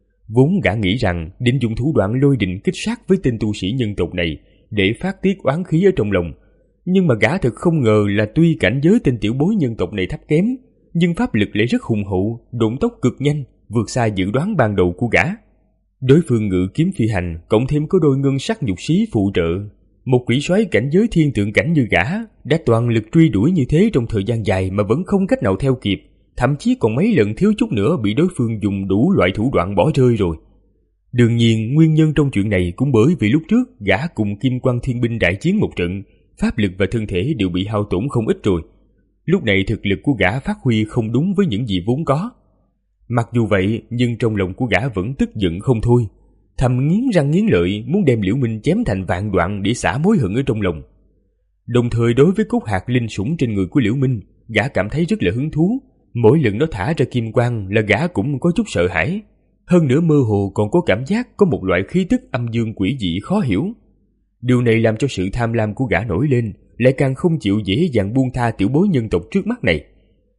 Vốn gã nghĩ rằng định dùng thủ đoạn lôi đình kích sát với tên tu sĩ nhân tộc này để phát tiết oán khí ở trong lòng, nhưng mà gã thật không ngờ là tuy cảnh giới tên tiểu bối nhân tộc này thấp kém, nhưng pháp lực lại rất hùng hậu, độn tốc cực nhanh, vượt xa dự đoán ban đầu của gã. Đối phương ngự kiếm phi hành, cộng thêm có đôi ngân sắc nhục xí phụ trợ, một quỷ soái cảnh giới thiên tượng cảnh như gã đã toàn lực truy đuổi như thế trong thời gian dài mà vẫn không cách nào theo kịp, thậm chí còn mấy lần thiếu chút nữa bị đối phương dùng đủ loại thủ đoạn bỏ rơi rồi. Đương nhiên nguyên nhân trong chuyện này cũng bởi vì lúc trước gã cùng Kim Quang Thiên Binh đại chiến một trận, pháp lực và thân thể đều bị hao tổn không ít rồi. Lúc này thực lực của gã phát huy không đúng với những gì vốn có. Mặc dù vậy, nhưng trong lòng của gã vẫn tức giận không thôi, thầm nghiến răng nghiến lợi muốn đem Liễu Minh chém thành vạn đoạn để xả mối hận ở trong lòng. Đồng thời đối với cốt hạt linh sủng trên người của Liễu Minh, gã cảm thấy rất là hứng thú. Mỗi lần nó thả ra kim quang là gã cũng có chút sợ hãi. Hơn nữa mơ hồ còn có cảm giác có một loại khí tức âm dương quỷ dị khó hiểu. Điều này làm cho sự tham lam của gã nổi lên, lại càng không chịu dễ dàng buông tha tiểu bối nhân tộc trước mắt này.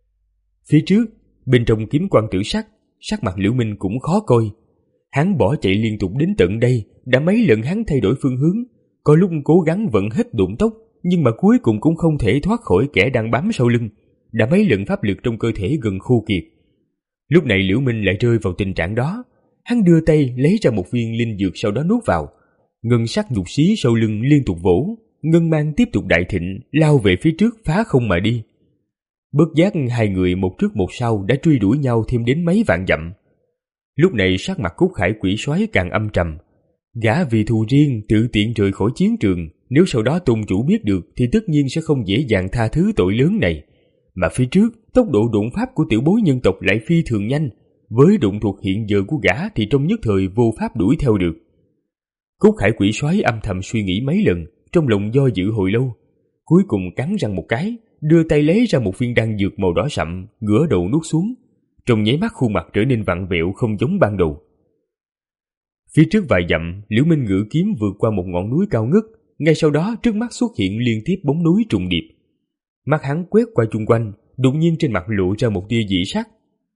Phía trước, bên trong kiếm quang tử sắc, sắc mặt Liễu Minh cũng khó coi. Hắn bỏ chạy liên tục đến tận đây, đã mấy lần hắn thay đổi phương hướng, có lúc cố gắng vận hết độn tốc, nhưng mà cuối cùng cũng không thể thoát khỏi kẻ đang bám sau lưng, đã mấy lần pháp lực trong cơ thể gần khô kiệt. Lúc này Liễu Minh lại rơi vào tình trạng đó, hắn đưa tay lấy ra một viên linh dược sau đó nuốt vào, ngân sắc nhục xí sau lưng liên tục vỗ, ngân mang tiếp tục đại thịnh, lao về phía trước phá không mà đi. Bất giác hai người một trước một sau đã truy đuổi nhau thêm đến mấy vạn dặm. Lúc này sắc mặt Cốt Khải quỷ soái càng âm trầm. Gã vì thù riêng tự tiện rời khỏi chiến trường, nếu sau đó tôn chủ biết được thì tất nhiên sẽ không dễ dàng tha thứ tội lớn này. Mà phía trước, tốc độ độn pháp của tiểu bối nhân tộc lại phi thường nhanh, với độn thuật hiện giờ của gã thì trong nhất thời vô pháp đuổi theo được. Cốt Khải quỷ soái âm thầm suy nghĩ mấy lần, trong lòng do dự hồi lâu. cuối cùng cắn răng một cái, đưa tay lấy ra một viên đan dược màu đỏ sậm, ngửa đầu nuốt xuống. Trong nháy mắt khuôn mặt trở nên vặn vẹo không giống ban đầu. Phía trước vài dặm, Liễu Minh ngự kiếm vượt qua một ngọn núi cao ngất, ngay sau đó trước mắt xuất hiện liên tiếp bóng núi trùng điệp. Mắt hắn quét qua chung quanh, đột nhiên trên mặt lộ ra một tia dị sắc.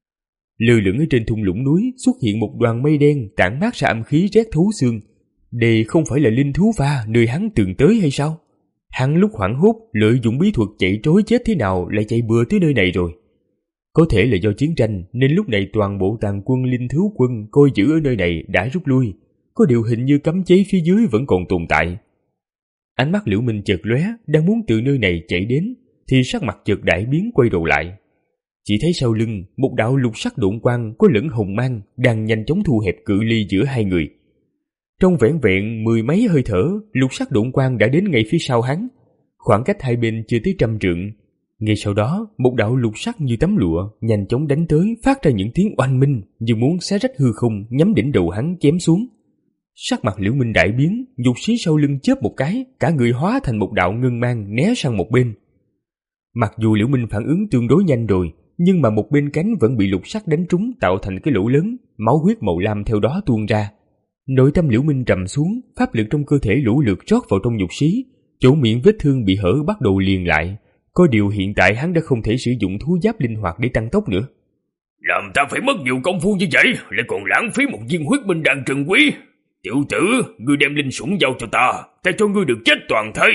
Lơ lửng ở trên thung lũng núi xuất hiện một đoàn mây đen tản mát ra âm khí rét thấu xương. Đây không phải là linh thú pha nơi hắn từng tới hay sao? Hắn lúc hoảng hốt lợi dụng bí thuật chạy trối chết thế nào lại chạy bừa tới nơi này rồi. Có thể là do chiến tranh nên lúc này toàn bộ tàn quân linh thú quân coi giữ ở nơi này đã rút lui, có điều hình như cấm chế phía dưới vẫn còn tồn tại. Ánh mắt Liễu Minh chợt lóe, đang muốn từ nơi này chạy đến thì sắc mặt chợt đại biến, quay đầu lại. Chỉ thấy sau lưng một đạo lục sắc độn quang có lẫn hồng mang đang nhanh chóng thu hẹp cự ly giữa hai người. Trong vẻn vẹn mười mấy hơi thở, lục sắc độn quang đã đến ngay phía sau hắn, khoảng cách hai bên chưa tới trăm trượng. Ngay sau đó, một đạo lục sắc như tấm lụa nhanh chóng đánh tới, phát ra những tiếng oanh minh như muốn xé rách hư không, nhắm đỉnh đầu hắn chém xuống. Sắc mặt Liễu Minh đại biến, dục xí sau lưng chớp một cái, cả người hóa thành một đạo ngân mang né sang một bên. Mặc dù Liễu Minh phản ứng tương đối nhanh rồi, nhưng mà một bên cánh vẫn bị lục sắc đánh trúng, tạo thành cái lỗ lớn, máu huyết màu lam theo đó tuôn ra. Nội tâm Liễu Minh trầm xuống, pháp lực trong cơ thể lũ lượt rót vào trong dục xí, chỗ miệng vết thương bị hở bắt đầu liền lại. Có điều hiện tại hắn đã không thể sử dụng thú giáp linh hoạt để tăng tốc nữa. Làm ta phải mất nhiều công phu như vậy, lại còn lãng phí một viên huyết minh đan trần quý. Tiểu tử, ngươi đem linh sủng giao cho ta, ta cho ngươi được chết toàn thây.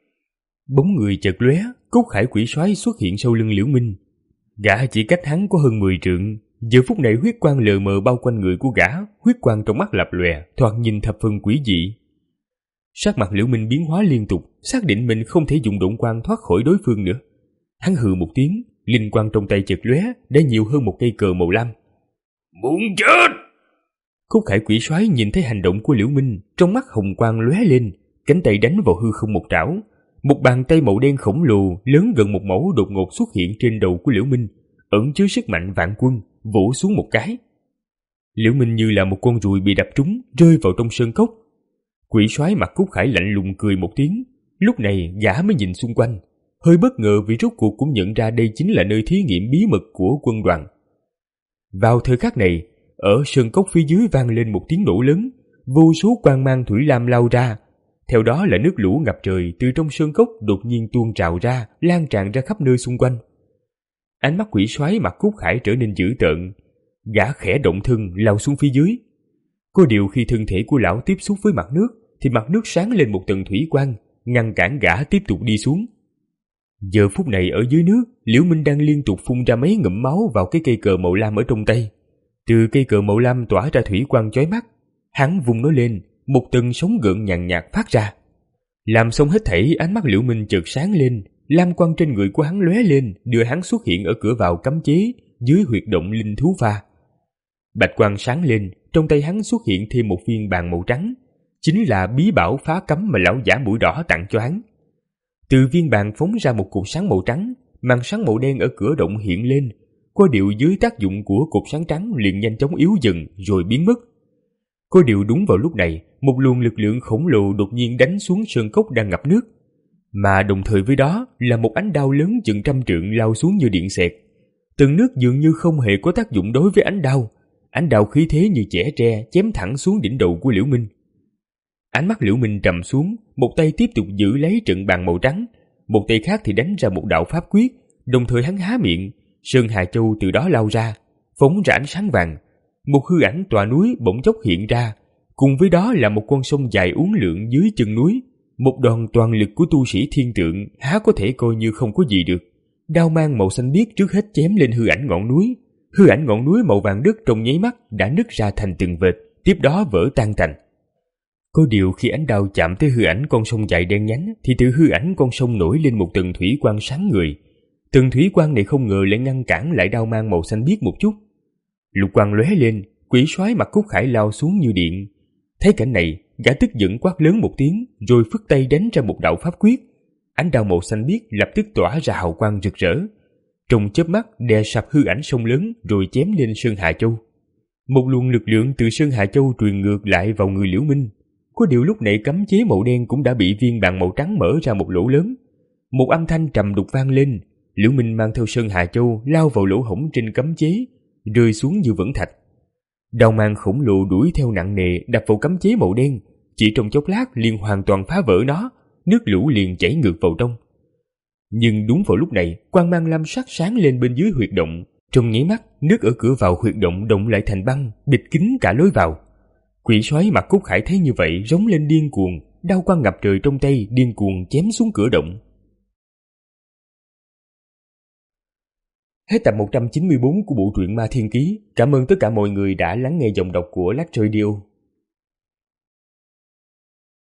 Bóng người chợt lóe, Cốt Khải quỷ soái xuất hiện sau lưng Liễu Minh. Gã chỉ cách hắn có hơn mười trượng, giờ phút này huyết quang lờ mờ bao quanh người của gã, huyết quang trong mắt lập lòe, thoạt nhìn thập phần quỷ dị. Sắc mặt Liễu Minh biến hóa liên tục, xác định mình không thể dùng độn quang thoát khỏi đối phương nữa. Hắn hừ một tiếng, linh quang trong tay chợt lóe, đã nhiều hơn một cây cờ màu lam. Muốn chết! Cốt Khải quỷ soái nhìn thấy hành động của Liễu Minh, trong mắt hồng quang lóe lên, cánh tay đánh vào hư không một trảo. Một bàn tay màu đen khổng lồ lớn gần một mẫu đột ngột xuất hiện trên đầu của Liễu Minh, ẩn chứa sức mạnh vạn quân, vỗ xuống một cái. Liễu Minh như là một con ruồi bị đập trúng, rơi vào trong sơn cốc. Quỷ soái mặt Cốt Khải lạnh lùng cười một tiếng, lúc này gã mới nhìn xung quanh, hơi bất ngờ vì rốt cuộc cũng nhận ra đây chính là nơi thí nghiệm bí mật của quân đoàn. Vào thời khắc này, ở sơn cốc phía dưới vang lên một tiếng nổ lớn, vô số quang mang thủy lam lao ra. Theo đó là nước lũ ngập trời từ trong sơn cốc đột nhiên tuôn trào ra, lan tràn ra khắp nơi xung quanh. Ánh mắt quỷ soái mặt Cốt Khải trở nên dữ tợn, gã khẽ động thân lao xuống phía dưới. Có điều khi thân thể của lão tiếp xúc với mặt nước thì mặt nước sáng lên một tầng thủy quang, ngăn cản gã tiếp tục đi xuống. Giờ phút này ở dưới nước, Liễu Minh đang liên tục phun ra mấy ngụm máu vào cái cây cờ màu lam ở trong tay. Từ cây cờ màu lam tỏa ra thủy quang chói mắt, hắn vung nó lên, một tầng sóng gợn nhàn nhạt phát ra. Làm xong hết thảy, ánh mắt Liễu Minh chợt sáng lên, lam quang trên người của hắn lóe lên, đưa hắn xuất hiện ở cửa vào cấm chế dưới huyệt động linh thú pha. Bạch quang sáng lên, trong tay hắn xuất hiện thêm một viên bàn màu trắng, chính là bí bảo phá cấm mà lão giả mũi đỏ tặng cho hắn. Từ viên bàn phóng ra một cột sáng màu trắng, màn sáng màu đen ở cửa động hiện lên, có điều dưới tác dụng của cột sáng trắng liền nhanh chóng yếu dần rồi biến mất. Có điều đúng vào lúc này, một luồng lực lượng khổng lồ đột nhiên đánh xuống sơn cốc đang ngập nước, mà đồng thời với đó là một ánh đao lớn chừng trăm trượng lao xuống như điện xẹt. Tầng nước dường như không hề có tác dụng đối với ánh đao, ánh đao khí thế như chẻ tre chém thẳng xuống đỉnh đầu của Liễu Minh. Ánh mắt Liễu Minh trầm xuống, một tay tiếp tục giữ lấy trận bàn màu trắng, một tay khác thì đánh ra một đạo pháp quyết, đồng thời hắn há miệng, Sơn Hà Châu từ đó lao ra, phóng ra ánh sáng vàng. Một hư ảnh tòa núi bỗng chốc hiện ra, cùng với đó là một con sông dài uốn lượn dưới chân núi. Một đòn toàn lực của tu sĩ thiên tượng há có thể coi như không có gì được. Đao mang màu xanh biếc trước hết chém lên hư ảnh ngọn núi. Hư ảnh ngọn núi màu vàng đất trong nháy mắt đã nứt ra thành từng vệt, tiếp đó vỡ tan tành. Có điều khi ánh đao chạm tới hư ảnh con sông dài đen nhánh thì từ hư ảnh con sông nổi lên một tầng thủy quang sáng người. Tầng thủy quang này không ngờ lại ngăn cản lại đao mang màu xanh biếc một chút. Lục quang lóe lên, quỷ soái mặt Cốt Khải lao xuống như điện. Thấy cảnh này, gã tức giận quát lớn một tiếng, rồi phất tay đánh ra một đạo pháp quyết. Ánh đao màu xanh biếc lập tức tỏa ra hào quang rực rỡ. Trong chớp mắt đè sập hư ảnh sông lớn rồi chém lên Sơn Hà Châu. Một luồng lực lượng từ Sơn Hà Châu truyền ngược lại vào người Liễu Minh. Có điều lúc này cấm chế màu đen cũng đã bị viên bàn màu trắng mở ra một lỗ lớn. Một âm thanh trầm đục vang lên. Liễu Minh mang theo Sơn Hà Châu lao vào lỗ hổng trên cấm chế, rơi xuống như vẫn thạch. Đao mang khổng lồ đuổi theo nặng nề đập vào cấm chế màu đen, chỉ trong chốc lát liền hoàn toàn phá vỡ nó, nước lũ liền chảy ngược vào trong. Nhưng đúng vào lúc này, quang mang lam sắc sáng lên bên dưới huyệt động. Trong nháy mắt, nước ở cửa vào huyệt động động lại thành băng, bịt kín cả lối vào. Quỷ soái Mạc Cúc Khải thấy như vậy rống lên điên cuồng, đao quang ngập trời trong tay điên cuồng chém xuống cửa động. Hết tập một trăm chín mươi bốn của bộ truyện Ma Thiên Ký. Cảm ơn tất cả mọi người đã lắng nghe giọng đọc của Lách Radio.